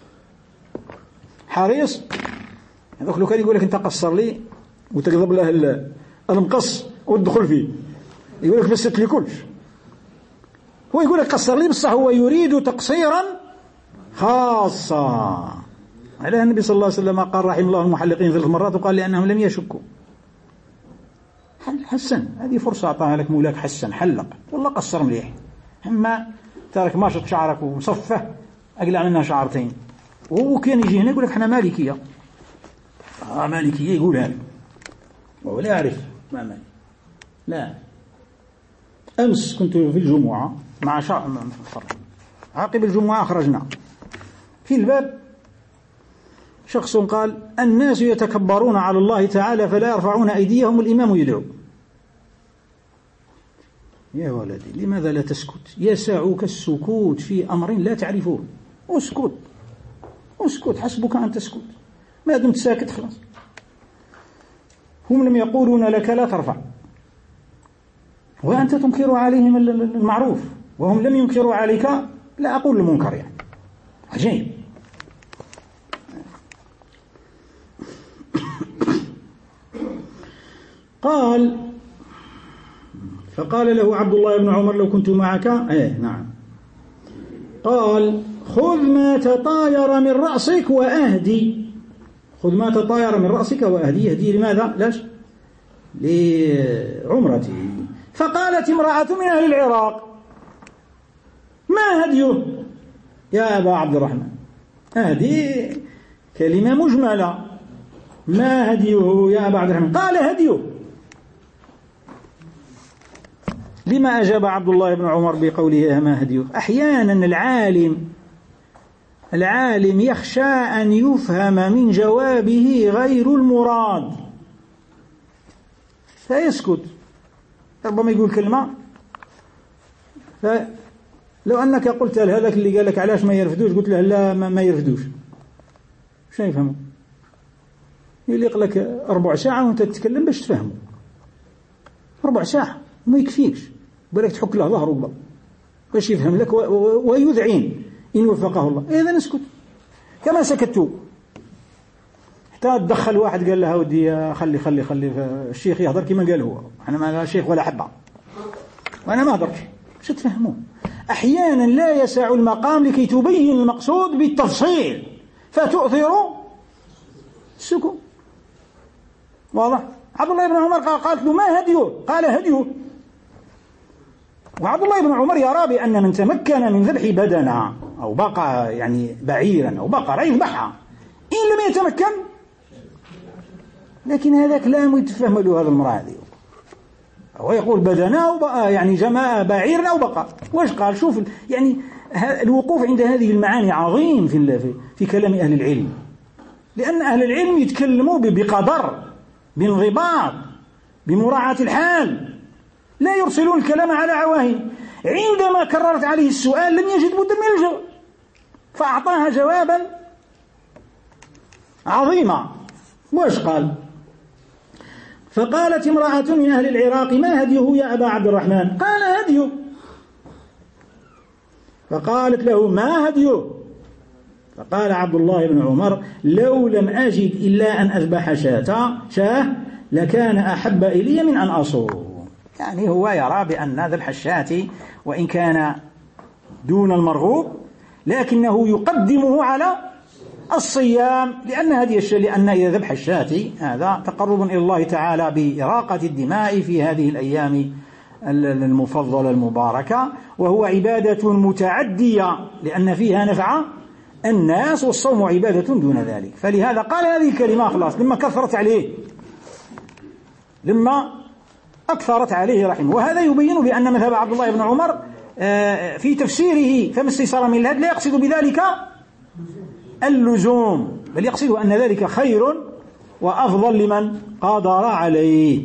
حريص. هذوك لو كان يقول لك أنت قصر لي وتقضب له المقص وتدخل فيه، يقول لك بس لي كلش. هو يقول لك قصر لي، بصح هو يريد تقصيرا خاصا. على النبي صلى الله عليه وسلم قال: رحم الله المحلقين ثلاث مرات، وقال لأنهم لم يشكوا. حسن، هذه فرصة أعطاها لك مولاك، حسن حلق والله قصر مليح. أما ترك ماشط شعرك ومصفه أقلع منها شعرتين. وهو كان يجي هنا يقول لك احنا مالكية. آه مالكية يقول هذا وهو لا يعرف ما مالك. لا، أمس كنت في الجمعة مع شعر عقب الجمعة خرجنا في الباب، شخص قال: الناس يتكبرون على الله تعالى فلا يرفعون أيديهم والإمام يدعو. يا ولدي لماذا لا تسكت؟ يسعك السكوت في أمر لا تعرفه. اسكت اسكت، حسبك أن تسكت، ما دمت ساكت خلاص. هم لم يقولون لك لا ترفع، وأنت تنكر عليهم المعروف، وهم لم ينكروا عليك لا أقول المنكر. يعني عجيب. قال: فقال له عبد الله بن عمر: لو كنت معك. ايه نعم. قال: خذ ما تطاير من رأسك وأهدي. خذ ما تطاير من رأسك وأهدي. يهدي لماذا؟ ليش؟ لعمرته. فقالت امرأة من أهل العراق: ما هديه يا أبا عبد الرحمن؟ هذه كلمة مجملة. ما هديه يا أبا عبد الرحمن؟ قال: هديه. لما أجاب عبد الله بن عمر بقوله ما هديه؟ أحيانا العالم العالم يخشى أن يفهم من جوابه غير المراد فيسكت، ربما يقول كلمة، فلو أنك قلت له هذاك اللي قال لك علاش ما يرفدوش، قلت له لا ما يرفدوش، شو يفهمه؟ يليق لك ربع ساعة وانت تتكلم باش تفهمه، ربع ساعة ما يكفيكش، بالك تحك له ظهره باش يفهم لك ويذعين إن وفقه الله. إذا نسكت كما سكتوا حتى تدخل واحد قال له ودي خلي خلي خلي الشيخ يهضر كما قال هو، أنا ما قال شيخ ولا حبة وأنا ما أهضرش، شو تفهمون؟ أحيانا لا يسع المقام لكي تبين المقصود بالتفصيل فتؤثر السكون. واضح؟ عبد الله بن عمر قالت له ما هديه؟ قال هديه. وعبد الله بن عمر يرى بأن من تمكن من ذبح بدنة أو بقى يعني بعيرا أو بقرة يذبحها، إن لم يتمكن. لكن هذا كلام يتفهم له هذا المرأة هذه، هو يقول بدنة أو بقى يعني جماعة بعير أو بقى. واش قال؟ شوف يعني الوقوف عند هذه المعاني عظيم في في كلام أهل العلم، لأن أهل العلم يتكلموا بقدر، بانضباط، بمراعاة الحال، لا يرسلون الكلام على عواهن. عندما كررت عليه السؤال لم يجد بد من الجواب، فأعطاها جوابا عظيما. واش قال؟ فقالت امرأة من أهل العراق ما هديه يا أبا عبد الرحمن؟ قال هديه. فقالت له ما هديه؟ فقال عبد الله بن عمر لو لم أجد إلا أن أذبح شاة شاه لكان أحب إلي من أن أصوم. يعني هو يرى بأن ذبح الشاة وإن كان دون المرغوب لكنه يقدمه على الصيام، لأن هذه الشاة لأن إذا ذبح الشاة هذا تقرب إلى الله تعالى بإراقة الدماء في هذه الأيام المفضلة المباركة، وهو عبادة متعدية لأن فيها نفع الناس، والصوم عبادة دون ذلك. فلهذا قال هذه الكلمة خلاص لما كثرت عليه، لما أكثرت عليه رحمه. وهذا يبين بأن مذهب عبد الله بن عمر في تفسيره فما استيسر من الهدي لا يقصد بذلك اللزوم، بل يقصد أن ذلك خير وأفضل لمن قادر عليه.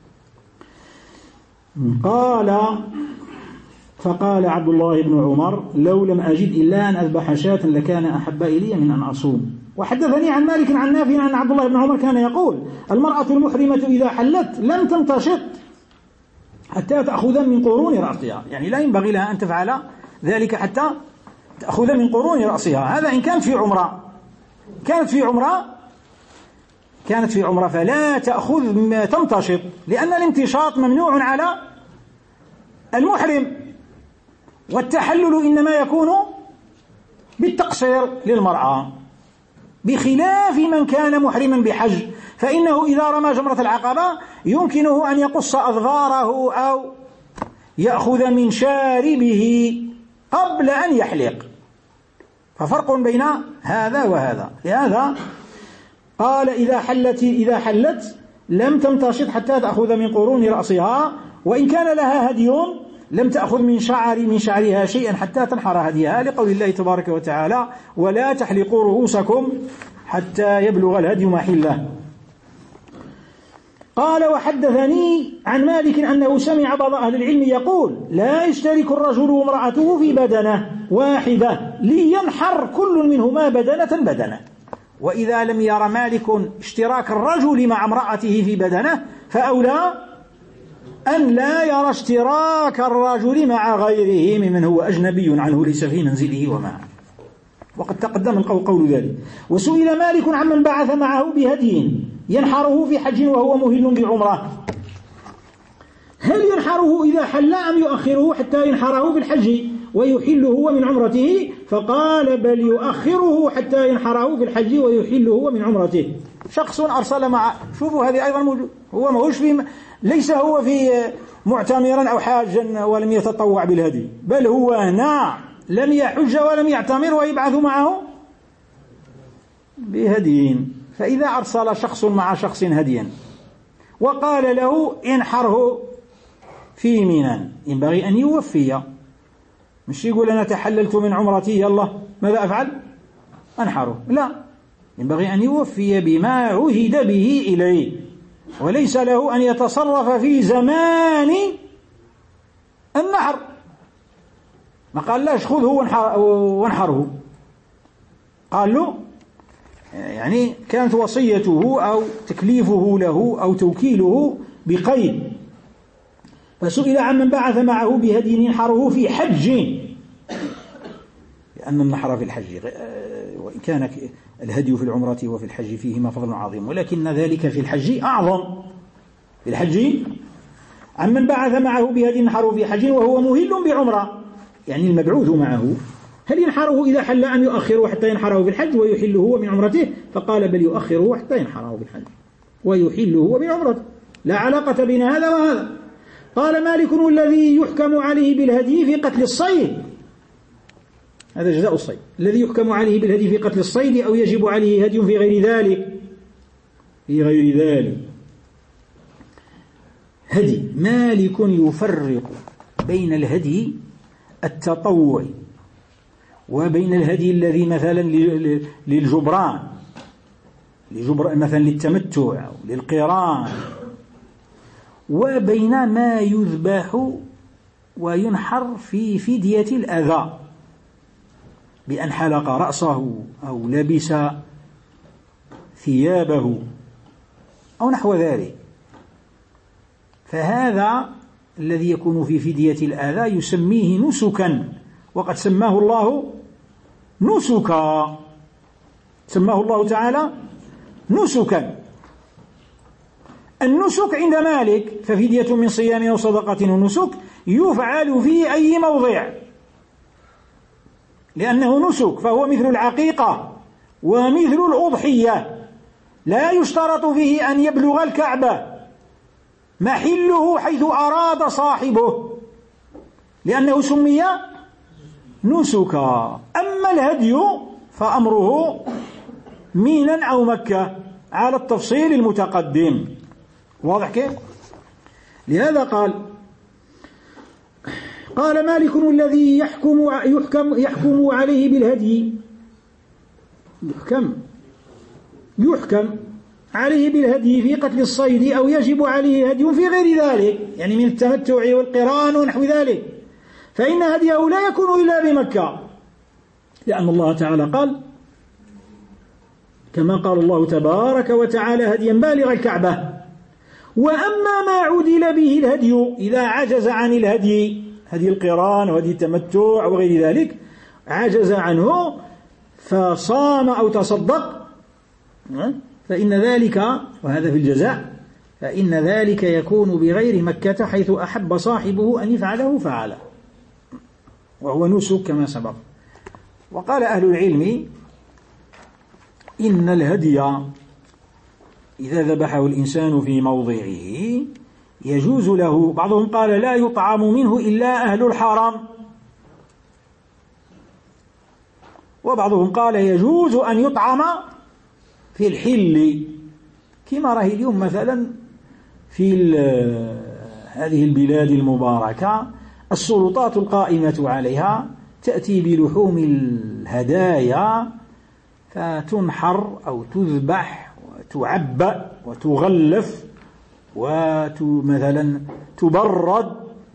قال فقال عبد الله بن عمر لو لم أجد إلا أن أذبح شاة لكان أحب إلي من أن أصوم. وحدثني عن مالك عن نافع أن عبد الله بن عمر كان يقول المرأة المحرمة إذا حلت لم تمتشط حتى تأخذ من قرون رأسها، يعني لا ينبغي لها أن تفعل ذلك حتى تأخذ من قرون رأسها. هذا إن كانت في عمرة، كانت في عمرة كانت في عمرة فلا تأخذ تمتشط، لأن الامتشاط ممنوع على المحرم، والتحلل إنما يكون بالتقصير للمرأة، بخلاف من كان محرما بحج، فإنه إذا رمى جمرة العقبة يمكنه أن يقص أظفاره أو يأخذ من شاربه قبل أن يحلق، ففرق بين هذا وهذا. لهذا قال إذا حلت إذا حلت لم تمتشط حتى تأخذ من قرون رأسها، وإن كان لها هدي لم تأخذ من شعر من شعرها شيئا حتى تنحر هديها، لقول الله تبارك وتعالى ولا تحلقوا رؤوسكم حتى يبلغ الهدي محله. قال وحدثني عن مالك أنه سمع بعض أهل العلم يقول لا يشترك الرجل وامرأته في بدنة واحدة لينحر كل منهما بدنة بدنة. وإذا لم ير مالك اشتراك الرجل مع امرأته في بدنة فأولى أن لا يرى اشتراك الرجل مع غيره ممن هو أجنبي عنه ليس في منزله ومعه، وقد تقدم من قول ذلك. وسئل مالك عمن بعث معه بهدي ينحره في حج وهو مهل بعمرة، هل ينحره إذا حل أم يؤخره حتى ينحره في الحج ويحل هو من عمرته؟ فقال بل يؤخره حتى ينحره في الحج ويحل هو من عمرته. شخص أرسل مع، شوفوا هذه أيضا موجود، هو ما هوش في، ليس هو في معتمرا أو حاجا ولم يتطوع بالهدي، بل هو هنا لم يحج ولم يعتمر ويبعث معه بهدي. فإذا أرسل شخص مع شخص هديا وقال له انحره في منى، ينبغي أن يوفي، مش يقول أنا تحللت من عمرتي يلا ماذا أفعل؟ أنحره، لا، ينبغي أن يوفي بما عهد به إليه، وليس له أن يتصرف في زمان النحر. ما قال لاش خذه وانحره، قال له يعني كانت وصيته أو تكليفه له أو توكيله بقيد. فسئل عمن بعث معه بهدي ينحره في حج، لأن النحر في الحج وإن كان الهدي في العمرة وفي الحج فيهما فضل عظيم، ولكن ذلك في الحج أعظم. في الحج عمن بعث معه بهدي ينحره في حج وهو مهل بعمرة، يعني المبعوث معه، هل ينحره إذا حل أم يؤخره حتى ينحره في الحج ويحل هو من عمرته؟ فقال بل يؤخره حتى ينحره في الحج ويحل هو من عمرته. لا علاقة بين هذا وهذا. قال مالك الذي يحكم عليه بالهدي في قتل الصيد، هذا جزاء الصيد، الذي يحكم عليه بالهدي في قتل الصيد أو يجب عليه هدي في غير ذلك، في غير ذلك هدي. مالك يفرق بين الهدي التطوعي وبين الهدي الذي مثلا للجبران، مثلا للتمتع أو للقران، وبين ما يذبح وينحر في فدية الأذى بأن حلق رأسه أو لبس ثيابه أو نحو ذلك. فهذا الذي يكون في فدية الأذى يسميه نسكا، وقد سماه الله نسكا، سماه الله تعالى نسكا. النسك عند مالك ففدية من صيام أو صدقة ونسك يفعل في أي موضع، لأنه نسك فهو مثل العقيقة ومثل الأضحية، لا يشترط فيه أن يبلغ الكعبة، محله حيث أراد صاحبه لأنه سمي نسكا. أما الهدي فأمره مينا أو مكة على التفصيل المتقدم. واضح كيف؟ لهذا قال قال مالك الذي يحكم يحكم يحكم عليه بالهدي يحكم يحكم عليه بالهدي في قتل الصيد أو يجب عليه هدي في غير ذلك، يعني من التمتع والقران ونحو ذلك، فإن هديه لا يكون إلا بمكة، لأن الله تعالى قال كما قال الله تبارك وتعالى هديا بالغ الكعبة. وأما ما عدل به الهدي إذا عجز عن الهدي، هدي القران وهدي التمتع وغير ذلك، عجز عنه فصام أو تصدق، فإن ذلك، وهذا في الجزاء، فإن ذلك يكون بغير مكة حيث أحب صاحبه أن يفعله فعله، وهو نسك كما سبق. وقال أهل العلم إن الهدي إذا ذبحه الإنسان في موضعه يجوز له، بعضهم قال لا يطعم منه إلا أهل الحرم، وبعضهم قال يجوز أن يطعم في الحل، كما رأي اليوم مثلا في هذه البلاد المباركة السلطات القائمة عليها تأتي بلحوم الهدايا فتنحر أو تذبح وتعبأ وتغلف ومثلا تبرد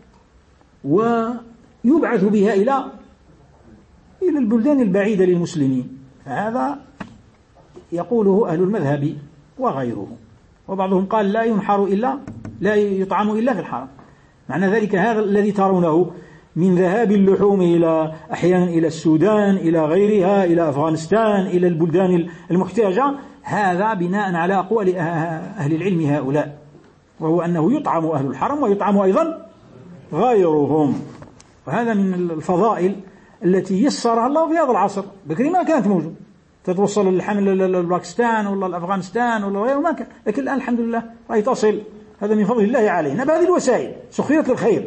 ويبعث بها إلى إلى البلدان البعيدة للمسلمين. هذا يقوله أهل المذهب وغيره. وبعضهم قال لا ينحر إلا لا يطعم إلا في الحرم. معنى ذلك هذا الذي ترونه من ذهاب اللحوم إلى أحيانا إلى السودان إلى غيرها إلى أفغانستان إلى البلدان المحتاجة، هذا بناء على أقوال أهل العلم هؤلاء، وهو أنه يطعم أهل الحرم ويطعم أيضا غيرهم. وهذا من الفضائل التي يسرها الله في هذا العصر. بكري ما كانت موجود، تتوصل الحمل للباكستان ولا الأفغانستان ولا غيره، ما كان، لكن الآن الحمد لله راهي تصل. هذا من فضل الله علينا بهذه الوسائل، سخرت للخير.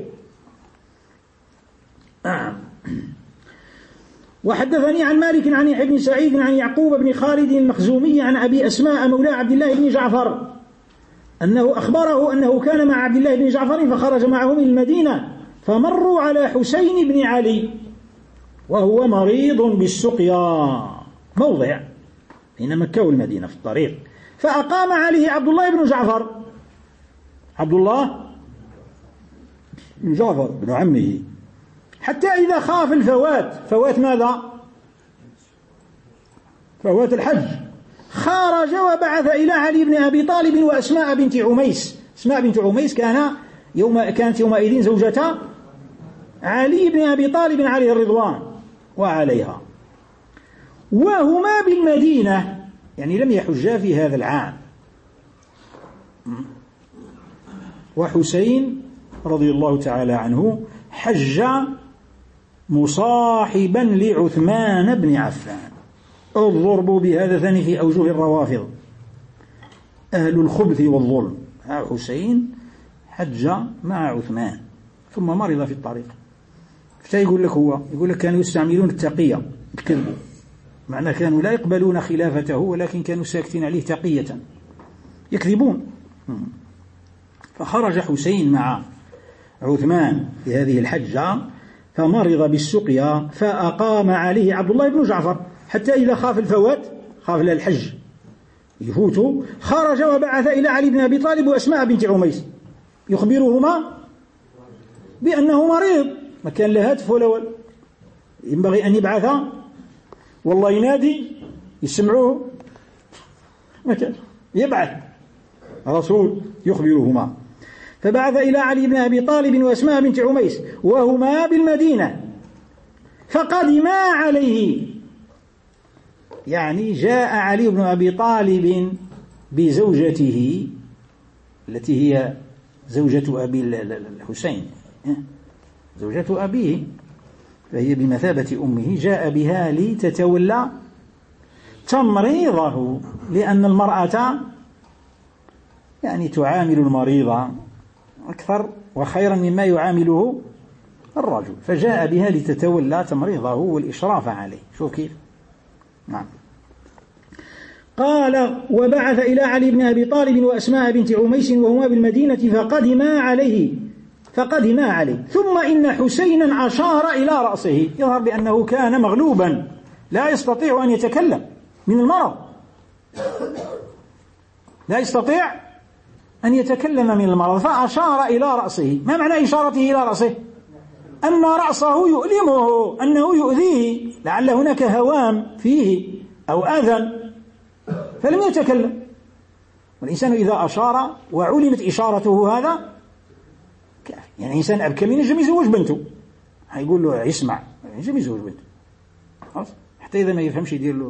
وحدثني عن مالك عن يحيى بن سعيد عن يعقوب بن خالد المخزومي عن أبي أسماء مولى عبد الله بن جعفر أنه أخبره أنه كان مع عبد الله بن جعفر فخرج معهم إلى المدينة فمروا على حسين بن علي وهو مريض بالسقيا، موضع بين مكة والمدينة في الطريق، فأقام عليه عبد الله بن جعفر، عبد الله بن جعفر بن عمه، حتى إذا خاف الفوات، فوات ماذا؟ فوات الحج، خرج وبعث إلى علي بن أبي طالب وأسماء بنت عميس. أسماء بنت عميس كان يوم كانت يومئذ زوجة علي بن أبي طالب عليه الرضوان وعليها، وهما بالمدينة، يعني لم يحجا في هذا العام. وحسين رضي الله تعالى عنه حج مصاحبا لعثمان بن عفان. الضرب بهذا ثاني في أوجه الروافض، أهل الخبث والظلم، حسين حج مع عثمان ثم مرض في الطريق. فتا يقول لك هو يقول لك كانوا يستعملون التقية الكذب، معنى كانوا لا يقبلون خلافته ولكن كانوا ساكتين عليه تقية يكذبون. فخرج حسين مع عثمان في هذه الحجة فمرض بالسقيا فأقام عليه عبد الله بن جعفر حتى إذا خاف الفوات، خاف الحج يفوتوا، خرج وبعث إلى علي بن أبي طالب وأسماء بنت عميس يخبرهما بأنه مريض، ما كان له هاتف ولا ول، ينبغي أن يبعث والله ينادي يسمعوه، ما كان يبعث رسول يخبرهما. فبعث إلى علي بن أبي طالب وأسماء بنت عميس وهما بالمدينة فقدما عليه، يعني جاء علي بن أبي طالب بزوجته التي هي زوجة أبي الحسين، زوجة أبيه، فهي بمثابة أمه، جاء بها لتتولى تمريضه، لأن المرأة يعني تعامل المريض أكثر وخيرا مما يعامله الرجل، فجاء بها لتتولى تمريضه والإشراف عليه. شوف كيف. نعم. قال وبعث إلى علي بن أبي طالب وأسماء بنت عميس وهما بالمدينة فقدما عليه فقدما عليه ثم إن حسينا أشار إلى رأسه، يظهر بأنه كان مغلوبا لا يستطيع أن يتكلم من المرض، لا يستطيع أن يتكلم من المرض، فأشار إلى رأسه. ما معنى إشارته إلى رأسه؟ أن رأسه يؤلمه، أنه يؤذيه، لعل هناك هوام فيه أو أذى فلم يتكلم. والإنسان إذا أشار وعلمت إشارته هذا يعني إنسان أبكى من ينجم يزوج بنته، هيقول له يسمع ينجم يزوج بنته خلاص، حتى إذا ما يفهمش يدير له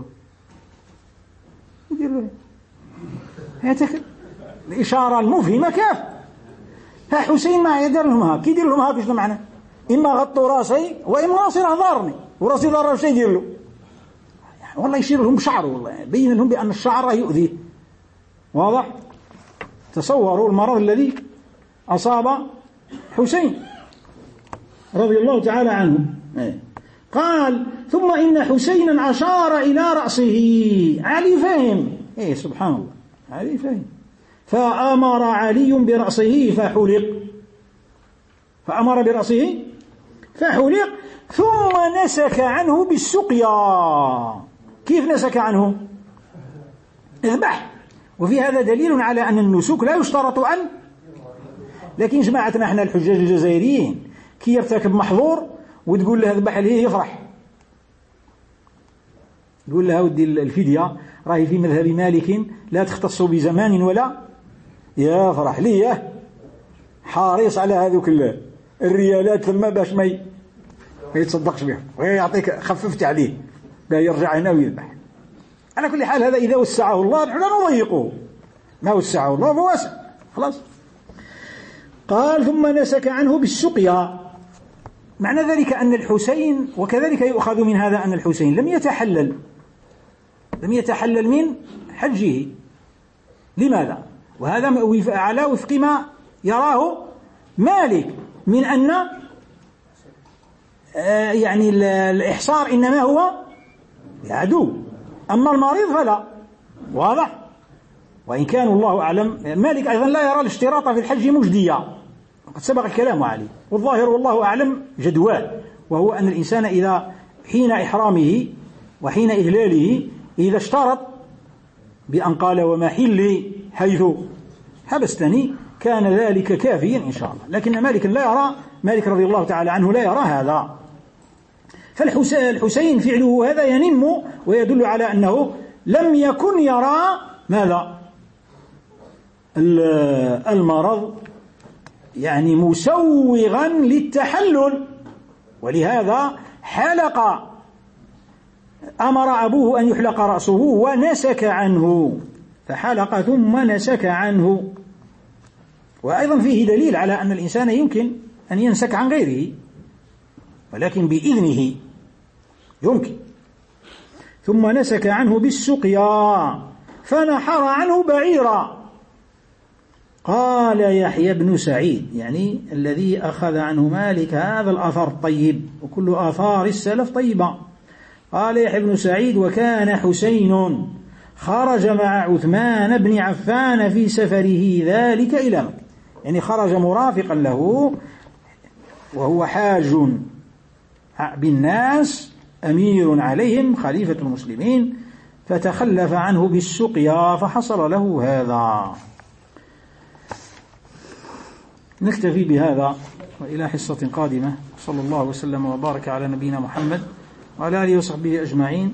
يدير له يتكلم. الإشارة المفهمة كاف. فحسين ما يدير لهم هاك، كي يدير لهم هاك شنو معنى؟ إما غطوا راسي وإما راسي راه ضارني وراسي ضار واش يدير له؟ يعني والله يشير لهم بشعره، والله بين لهم بأن الشعر راه يؤذيه. واضح؟ تصوروا المرض الذي أصاب حسين رضي الله تعالى عنه. قال ثم إن حسينا أشار إلى رأسه، علي فهم، إيه سبحان الله، علي فهم، فأمر علي برأسه فحلق، فأمر برأسه فحلق ثم نسك عنه بالسقيا. كيف نسك عنه؟ اذبح. وفي هذا دليل على أن النسك لا يشترط أن، لكن جماعتنا احنا الحجاج الجزائريين كي يرتكب محظور وتقول له اذبح ليه يفرح، تقول له ودي الفدية راهي في مذهب مالك لا تختص بزمان ولا يا فرح ليه، حريص على هذوك الريالات ثم باش ما يتصدقش بهم ويعطيك خففت عليه لا يرجع هنا ويذبح. على كل حال هذا إذا وسعه الله نحن لا نضيقه، ما وسعه الله فواسع خلاص. قال ثم نسك عنه بالسقيا، معنى ذلك أن الحسين، وكذلك يؤخذ من هذا أن الحسين لم يتحلل لم يتحلل من حجه. لماذا؟ وهذا على وفق ما يراه مالك من أن آه يعني الإحصار إنما هو العدو، أما المريض فلا. واضح؟ وإن كان الله أعلم مالك أيضا لا يرى الاشتراط في الحج مجدية، قد سبق الكلام عليه، والظاهر والله أعلم جدواه، وهو أن الإنسان إذا حين إحرامه وحين إهلاله إذا اشترط بأن قال ومحلي حيث حبستني كان ذلك كافيا إن شاء الله، لكن مالك لا يرى، مالك رضي الله تعالى عنه لا يرى هذا. فالحسين فعله هذا ينم ويدل على أنه لم يكن يرى ماذا؟ المرض يعني مسوغا للتحلل، ولهذا حلق، أمر أبوه أن يحلق رأسه ونسك عنه، فحلق ثم نسك عنه. وأيضا فيه دليل على أن الإنسان يمكن أن ينسك عن غيره ولكن بإذنه يمكن. ثم نسك عنه بالسقيا فنحر عنه بعيرا. قال يحيى بن سعيد يعني الذي أخذ عنه مالك هذا الأثر الطيب، وكل آثار السلف طيبة. قال يحيى بن سعيد: وكان حسين خرج مع عثمان بن عفان في سفره ذلك إلى مكة، يعني خرج مرافقا له وهو حاج بالناس أمير عليهم خليفة المسلمين، فتخلف عنه بالسقيا فحصل له هذا. نكتفي بهذا وإلى حصة قادمة. صلى الله وسلم وبارك على نبينا محمد وعلى آله وصحبه أجمعين.